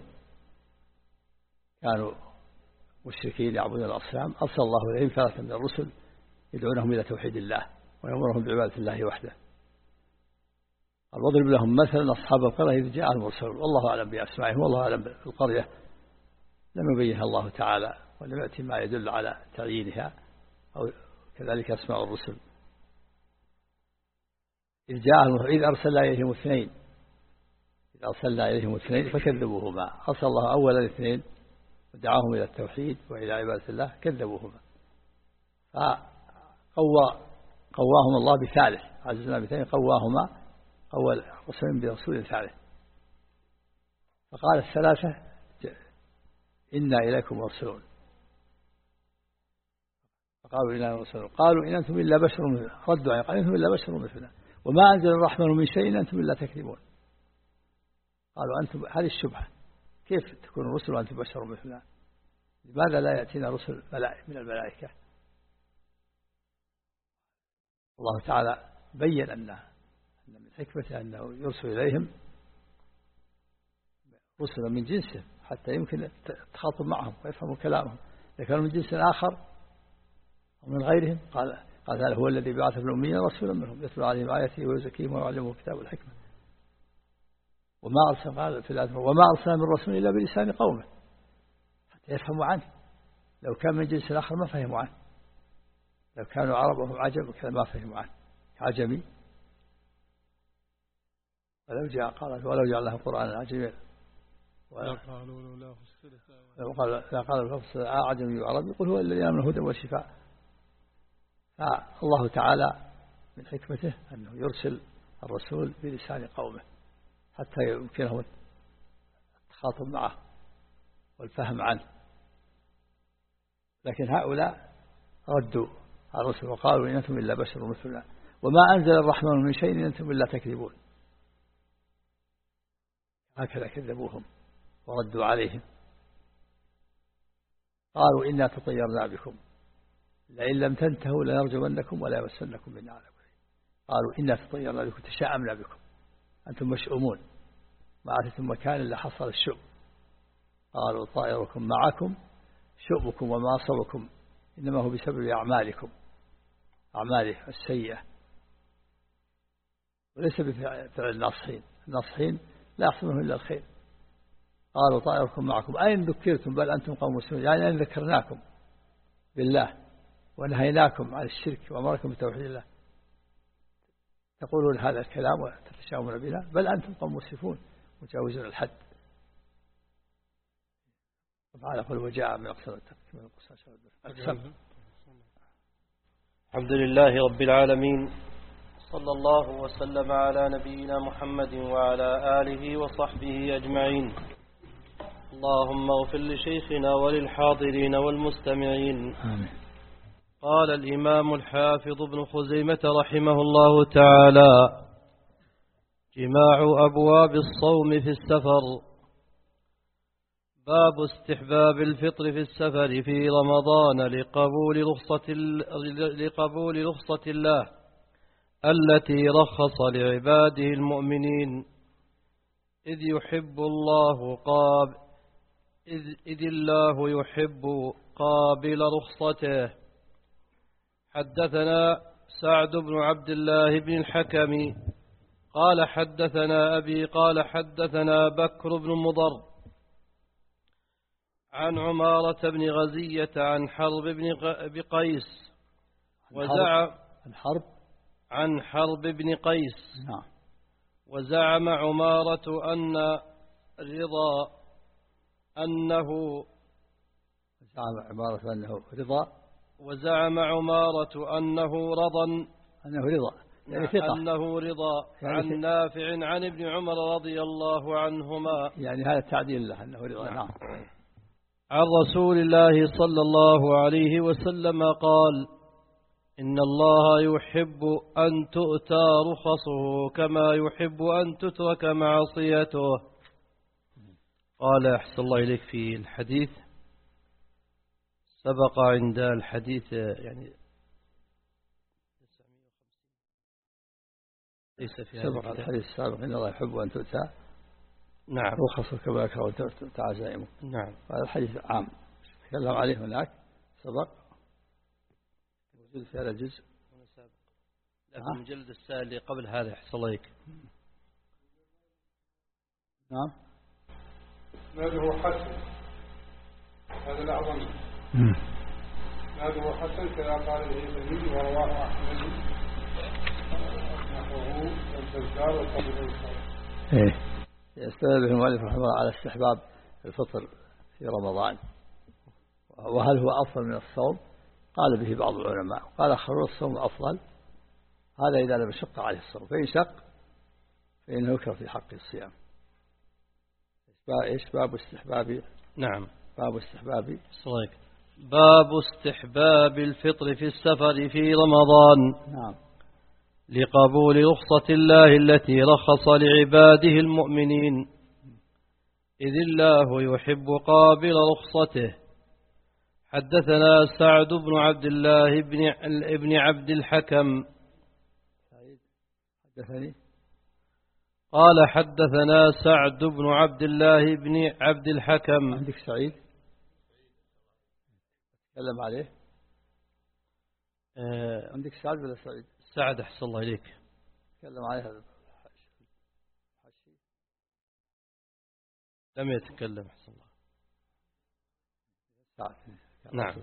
Speaker 2: كانوا مشركين يعبدون الأصنام أرسل الله إليهم ثلاثة من الرسل يدعونهم إلى توحيد الله ويأمرهم بعبادة الله وحده. قال واضرب لهم مثلا أصحاب القرية إذ جاء المرسلون. والله أعلم بأسمائهم والله أعلم بالقرية لم يبينها الله تعالى ولم يأتي ما يدل على تعيينها أو كذلك أسماء الرسل. إذ جاء إذ أرسلنا إليهم اثنين إذ أرسلنا إليهم اثنين فكذبوهما. أرسل الله أولا الاثنين ودعاهم إلى التوحيد وإلى عبادة الله كذبوهما فقوى قواهم الله بثالث عززنا بثاني قواهما قوى رسول برسول ثالث. فقال الثلاثة إنا إليكم مرسلون فقالوا إنا مرسلون قالوا إن أنتم إلا بشر مثلنا ردوا عليه قالوا إنتم إلا بشر مثلنا وما أنزل الرحمن من شيء إن أنتم إلا تكذبون. قالوا أنتم هذه الشبهة كيف تكون الرسل وأنتم بشر مثلنا لماذا لا يأتينا رسل من الملائكة. الله تعالى بين أن من حكمته أنه يرسل إليهم رسلا من جنسه حتى يمكن التخاطب معهم ويفهموا كلامهم. إذا كانوا من جنس آخر أو من غيرهم قال قال هذا هو الذي بعث في الأميين رسولا منهم يتلو عليهم آياته ويزكيهم ويعلمهم الكتاب والحكمة وما أرسل قال في الآية وما أرسلنا من رسول إلا بلسان قومه حتى يفهموا عنه. لو كان من جنس آخر ما فهموا عنه لو كانوا عرب أو عجم وكذا ما فهموا عنه عجمي ولو جاء قال ولو جعلناه قرآنا عجميا لو قال لا قال الفصل أعجمي وعربي يقول هو الذي آمن الهدى والشفاء. فالله تعالى من حكمته أنه يرسل الرسول بلسان قومه حتى يمكنهم التخاطب معه والفهم عنه. لكن هؤلاء ردوا على الرسل وقالوا إن أنتم إلا بشر مثلنا وما أنزل الرحمن من شيء إن أنتم إلا تكذبون. هكذا كذبوهم وردوا عليهم قالوا إنا تطيرنا بكم لئن لم تنتهوا لنرجمنكم ولا يمسنكم منا عذاب. قالوا إنا تطيرنا بكم تشاءمنا بكم أنتم مشؤومون ما أتيتم مكان إلا حصل الشؤم. قالوا طائركم معكم شؤمكم وما أصابكم إنما هو بسبب أعمالكم أعماله السيئة وليس بفعل الناصحين. الناصحين لا يحصلهم إلا الخير. قالوا طائركم معكم أين ذكرتم بل أنتم قوم مسلمون يعني أين ذكرناكم بالله ونهيناكم عن الشرك وأمركم بتوحيد الله تقولون هذا الكلام وتتشاؤمون بنا بل أنتم قوم مسرفون مجاوزون الحد. وتعالى قل وجاء من أقصى الأقسام.
Speaker 6: الحمد لله رب العالمين صلى الله وسلم على نبينا محمد وعلى آله وصحبه أجمعين. اللهم اغفر لشيخنا وللحاضرين والمستمعين.
Speaker 2: آمين.
Speaker 6: قال الإمام الحافظ ابن خزيمة رحمه الله تعالى جماع أبواب الصوم في السفر. باب استحباب الفطر في السفر في رمضان لقبول رخصة لقبول رخصة الله التي رخص لعباده المؤمنين، إذ يحب الله قاب إذ, إذ الله يحب قابل رخصته. حدثنا سعد بن عبد الله بن الحكم قال حدثنا أبي قال حدثنا بكر بن مضر عن عمارة بن غزية عن حرب بن قيس وزعم
Speaker 2: عن حرب
Speaker 6: عن حرب بن قيس.
Speaker 2: نعم.
Speaker 6: وزعم عمارة أن رضا أنه
Speaker 2: زعم عمارة أنه رضا
Speaker 6: وزعم عمارة أنه رضا
Speaker 2: أنه رضا يعني ثقة
Speaker 6: أنه رضا
Speaker 2: يعني
Speaker 6: عن نافع عن ابن عمر رضي الله عنهما،
Speaker 2: يعني هذا التعديل له أنه رضا. نعم.
Speaker 6: عن رسول الله صلى الله عليه وسلم قال: إن الله يحب أن تؤتى رخصه كما يحب أن تترك معصيته. قال أحسن الله إليك في الحديث سبق عند الحديث يعني ليس في
Speaker 2: سبق الحديث السابق إن الله يحب أن تؤتى
Speaker 6: نعم
Speaker 2: رخصه كما يكره أن تؤتى عزائمه.
Speaker 6: نعم.
Speaker 2: هذا الحديث عام تكلم عليه هناك سبق موجود في هذا الجزء،
Speaker 6: لكن المجلد السائل قبل هذا أحسن الله إليك.
Speaker 2: نعم.
Speaker 5: ماذا هو حسن هذا الأعظم ماذا هو حسن كذا قال الهيثمي ورواه أحمد نحوه والبزار والطبري.
Speaker 2: إيه يستدل به المؤلف رحمه الله على استحباب الفطر في رمضان، وهل هو أفضل من الصوم؟ قال به بعض العلماء، قال آخرون الصوم أفضل، هذا إذا لم يشق عليه الصوم، فإن شق فإنه يكره في حق الصيام. إيش باب استحباب؟
Speaker 6: نعم.
Speaker 2: باب استحباب
Speaker 6: صحيح. باب استحباب الفطر في السفر في رمضان.
Speaker 2: نعم.
Speaker 6: لقبول رخصة الله التي رخص لعباده المؤمنين، إذ الله يحب قابل رخصته. حدثنا سعد بن عبد الله بن ابن عبد الحكم
Speaker 2: حدثني
Speaker 6: قال حدثنا سعد بن عبد الله بن عبد الحكم.
Speaker 2: عندك سعيد تكلم عليه؟
Speaker 6: آه
Speaker 2: عندك سعد ولا سعيد؟
Speaker 6: سعد أحسن الله إليك
Speaker 2: تكلم عليه هذا
Speaker 6: لم يتكلم أحسن الله.
Speaker 2: سعد.
Speaker 6: نعم.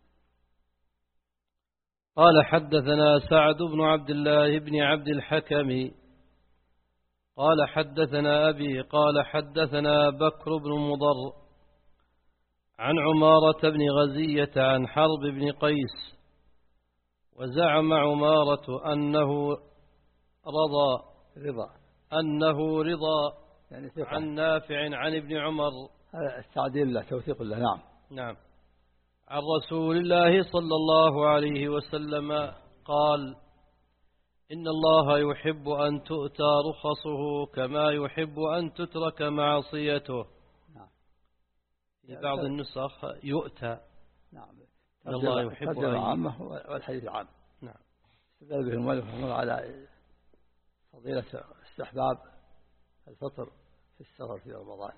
Speaker 6: قال حدثنا سعد بن عبد الله بن عبد الحكم قال حدثنا أبي قال حدثنا بكر بن مضر عن عمارة بن غزية عن حرب بن قيس. وزعم عمارة أنه رضا
Speaker 2: رضا
Speaker 6: أنه رضا
Speaker 2: يعني
Speaker 6: عن نافع عن ابن عمر.
Speaker 2: هذا التعديل له توثيق له. نعم.
Speaker 6: نعم. عن رسول الله صلى الله عليه وسلم قال: إن الله يحب أن تؤتى رخصه كما يحب أن تترك معصيته.
Speaker 2: نعم.
Speaker 6: في بعض النسخ يؤتى.
Speaker 2: نعم.
Speaker 6: إن الله يحب أن
Speaker 2: عامه والحديث عام.
Speaker 6: نعم.
Speaker 2: استدل به المؤلف رحمه الله على فضيلة استحباب الفطر في السفر في رمضان،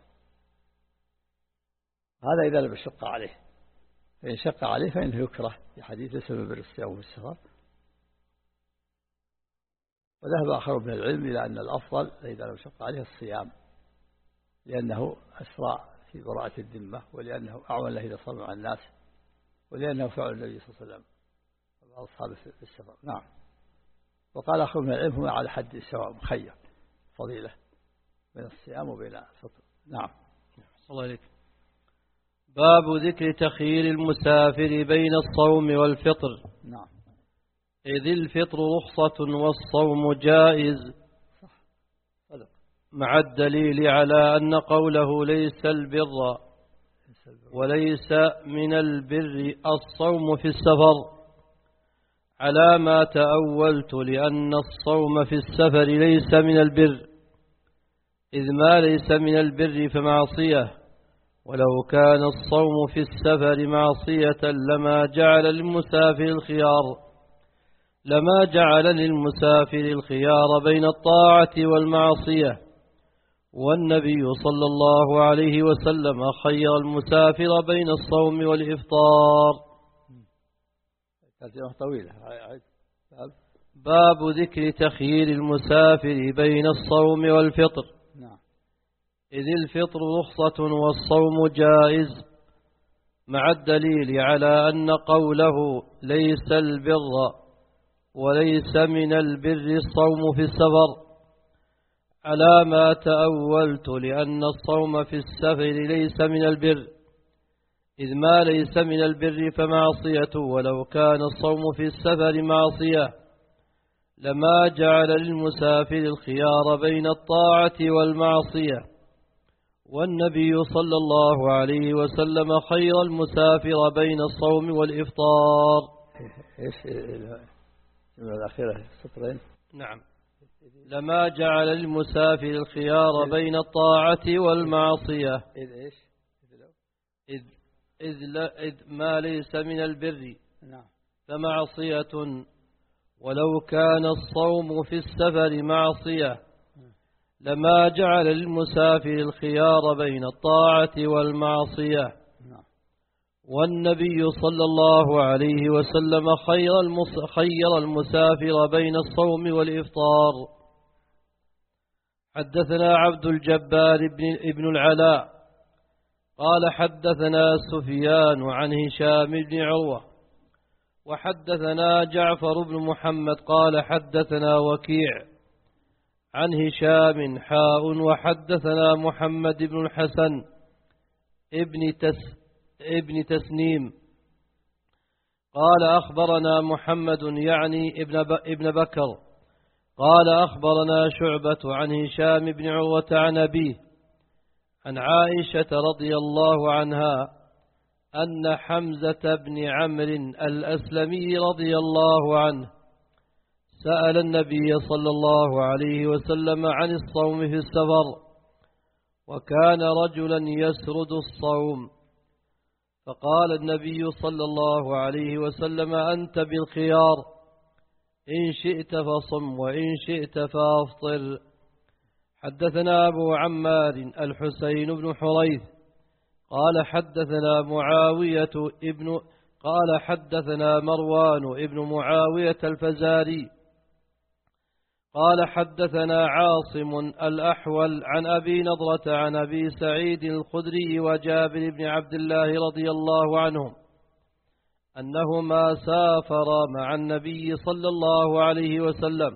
Speaker 2: هذا إذا لم يشق عليه، فإن شق عليه فإنه يكره في حديث ليس من بر الصيام في السفر. وذهب آخر من العلم إلى أن الأفضل إذا لم يشق عليه الصيام، لأنه أسرع في براءة الذمة، ولأنه أعون له إذا صام مع الناس، ولأنه فعل النبي صلى الله عليه وسلم وبعض أصحابه في السفر. نعم. وقال آخر من العلم هما على حد السواء، مخير فضيلة بين الصيام وبين الفطر. نعم.
Speaker 6: صلى الله عليك. باب ذكر تخيير المسافر بين الصوم والفطر.
Speaker 2: نعم.
Speaker 6: إذ الفطر رخصة والصوم جائز،
Speaker 2: صح.
Speaker 6: مع الدليل على أن قوله ليس البر وليس من البر الصوم في السفر، على ما تأولت لأن الصوم في السفر ليس من البر، إذ ما ليس من البر فمعصية، ولو كان الصوم في السفر معصية لما جعل للمسافر الخيار لما جعل للمسافر الخيار بين الطاعة والمعصية، والنبي صلى الله عليه وسلم خير المسافر بين الصوم والإفطار.
Speaker 2: طويلة.
Speaker 6: باب ذكر تخيير المسافر بين الصوم والفطر.
Speaker 2: نعم.
Speaker 6: إذ الفطر رخصة والصوم جائز، مع الدليل على أن قوله ليس البر وليس من البر الصوم في السفر على ما تأولت، لأن الصوم في السفر ليس من البر، إذ ما ليس من البر فمعصية، ولو كان الصوم في السفر معصية لما جعل للمسافر الخيار بين الطاعة والمعصية، والنبي صلى الله عليه وسلم خير المسافر بين الصوم والإفطار.
Speaker 2: إيش الجملة الأخيرة سطرين؟
Speaker 6: نعم. لما جعل للمسافر الخيار بين الطاعة والمعصية
Speaker 2: إذ إيش؟
Speaker 6: إذ, إذ, لا إذ ما ليس من البر فمعصية، ولو كان الصوم في السفر معصية لما جعل للمسافر الخيار بين الطاعة والمعصية، والنبي صلى الله عليه وسلم خير خير المسافر بين الصوم والإفطار. حدثنا عبد الجبار بن ابن العلاء قال حدثنا سفيان عن هشام بن عروة وحدثنا جعفر بن محمد قال حدثنا وكيع عن هشام حاء وحدثنا محمد بن الحسن ابن تس ابن تسنيم قال أخبرنا محمد يعني ابن ابن بكر قال أخبرنا شعبة عن هشام بن عروة عن أبيه عن عائشة رضي الله عنها أن حمزة بن عمرو الأسلمي رضي الله عنه سأل النبي صلى الله عليه وسلم عن الصوم في السفر، وكان رجلا يسرد الصوم، فقال النبي صلى الله عليه وسلم أنت بالخيار، إن شئت فصم وإن شئت فافطر. حدثنا أبو عمار الحسين بن حريث قال حدثنا معاوية ابن قال حدثنا مروان ابن معاوية الفزاري قال حدثنا عاصم الأحول عن أبي نضرة عن أبي سعيد الخدري وجابر بن عبد الله رضي الله عنهم أنهما سافرا مع النبي صلى الله عليه وسلم،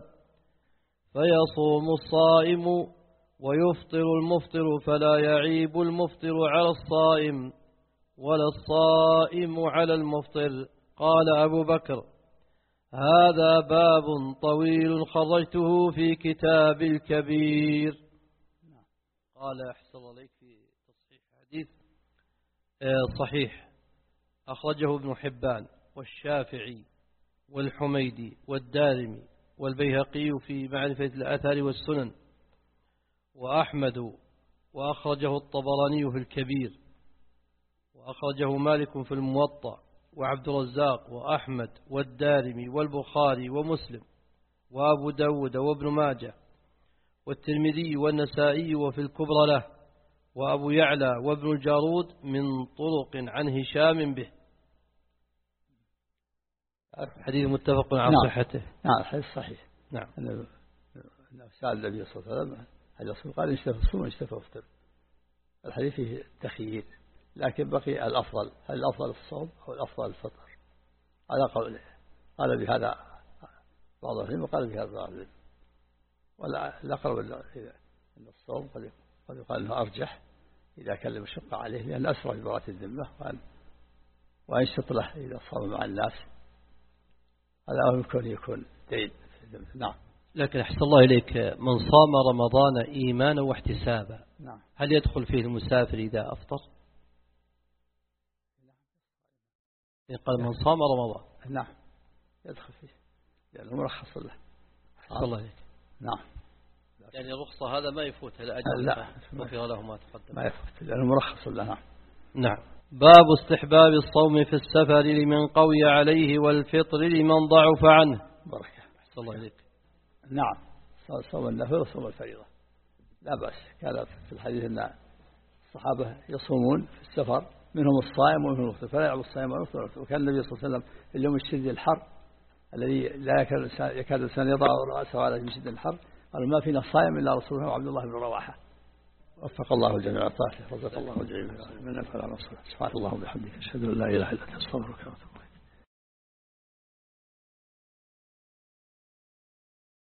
Speaker 6: فيصوم الصائم ويفطر المفطر، فلا يعيب المفطر على الصائم ولا الصائم على المفطر. قال أبو بكر هذا باب طويل خرجته في كتاب الكبير. قال أحسن عليك في تصحيح حديث صحيح أخرجه ابن حبان والشافعي والحميدي والدارمي والبيهقي في معرفة الآثار والسنن وأحمد، وأخرجه الطبراني في الكبير، وأخرجه مالك في الموطأ وعبد الرزاق وأحمد والدارمي والبخاري ومسلم وأبو داود وابن ماجه والترمذي والنسائي وفي الكبرى له، وأبو يعلى وابن الجارود من طرق عن هشام به. حديث متفق على
Speaker 2: نعم.
Speaker 6: صحته.
Speaker 2: نعم حديث صحيح.
Speaker 6: نعم.
Speaker 2: أنه سأل النبي صلى الله عليه وسلم الرسول قال اشتفى الصوم واشتفى افطر. الحديث فيه تخيير، لكن بقي الأفضل، هل الأفضل في الصوم أو الأفضل الفطر؟ على قوله قال بهذا بعض العلم وقال بهذا بعض العلم، ولا الأقرب أن الصوم قد يقال أنه أرجح إذا كان المشقة عليه، لأن أسرع في براءة الذمة، وأنشط له إذا صام مع الناس، هذا يمكن يكون دين في الذمة. نعم.
Speaker 6: لكن أحسن الله إليك، من صام رمضان إيمانا واحتسابا
Speaker 2: نعم.
Speaker 6: هل يدخل فيه المسافر إذا أفطر؟ قال من صام رمضان
Speaker 2: نعم يدخل فيه لأنه مرخص له.
Speaker 6: أحسن الله إليك.
Speaker 2: نعم.
Speaker 6: يعني الرخصة هذا ما يفوت، هذا أجل
Speaker 2: لا
Speaker 6: غفر له ما تقدم،
Speaker 2: ما يفوت لأنه مرخص له. نعم.
Speaker 6: نعم. باب استحباب الصوم في السفر لمن قوي عليه والفطر لمن ضعف عنه.
Speaker 2: بركة.
Speaker 6: أحسن الله إليك.
Speaker 2: نعم، صوم النفل وصوم الفريضة لا بأس. كان في الحديث أن الصحابة يصومون في السفر، منهم الصائم ومنهم المفطر، فلا يعب الصائم والمفطر. وكان النبي صلى الله عليه وسلم في اليوم الشديد الحر الذي لا يكاد الإنسان يضع رأسه على من شدة الحر، قال ما فينا صائم إلا رسول الله وعبد الله بن رواحة. وفق الله الجميع الطاعة، رزق الله الجميع من نفعل على نصره. سبحان الله وبحمده، أشهد أن لا إله إلا أنت، أستغفرك وأتوب إليك.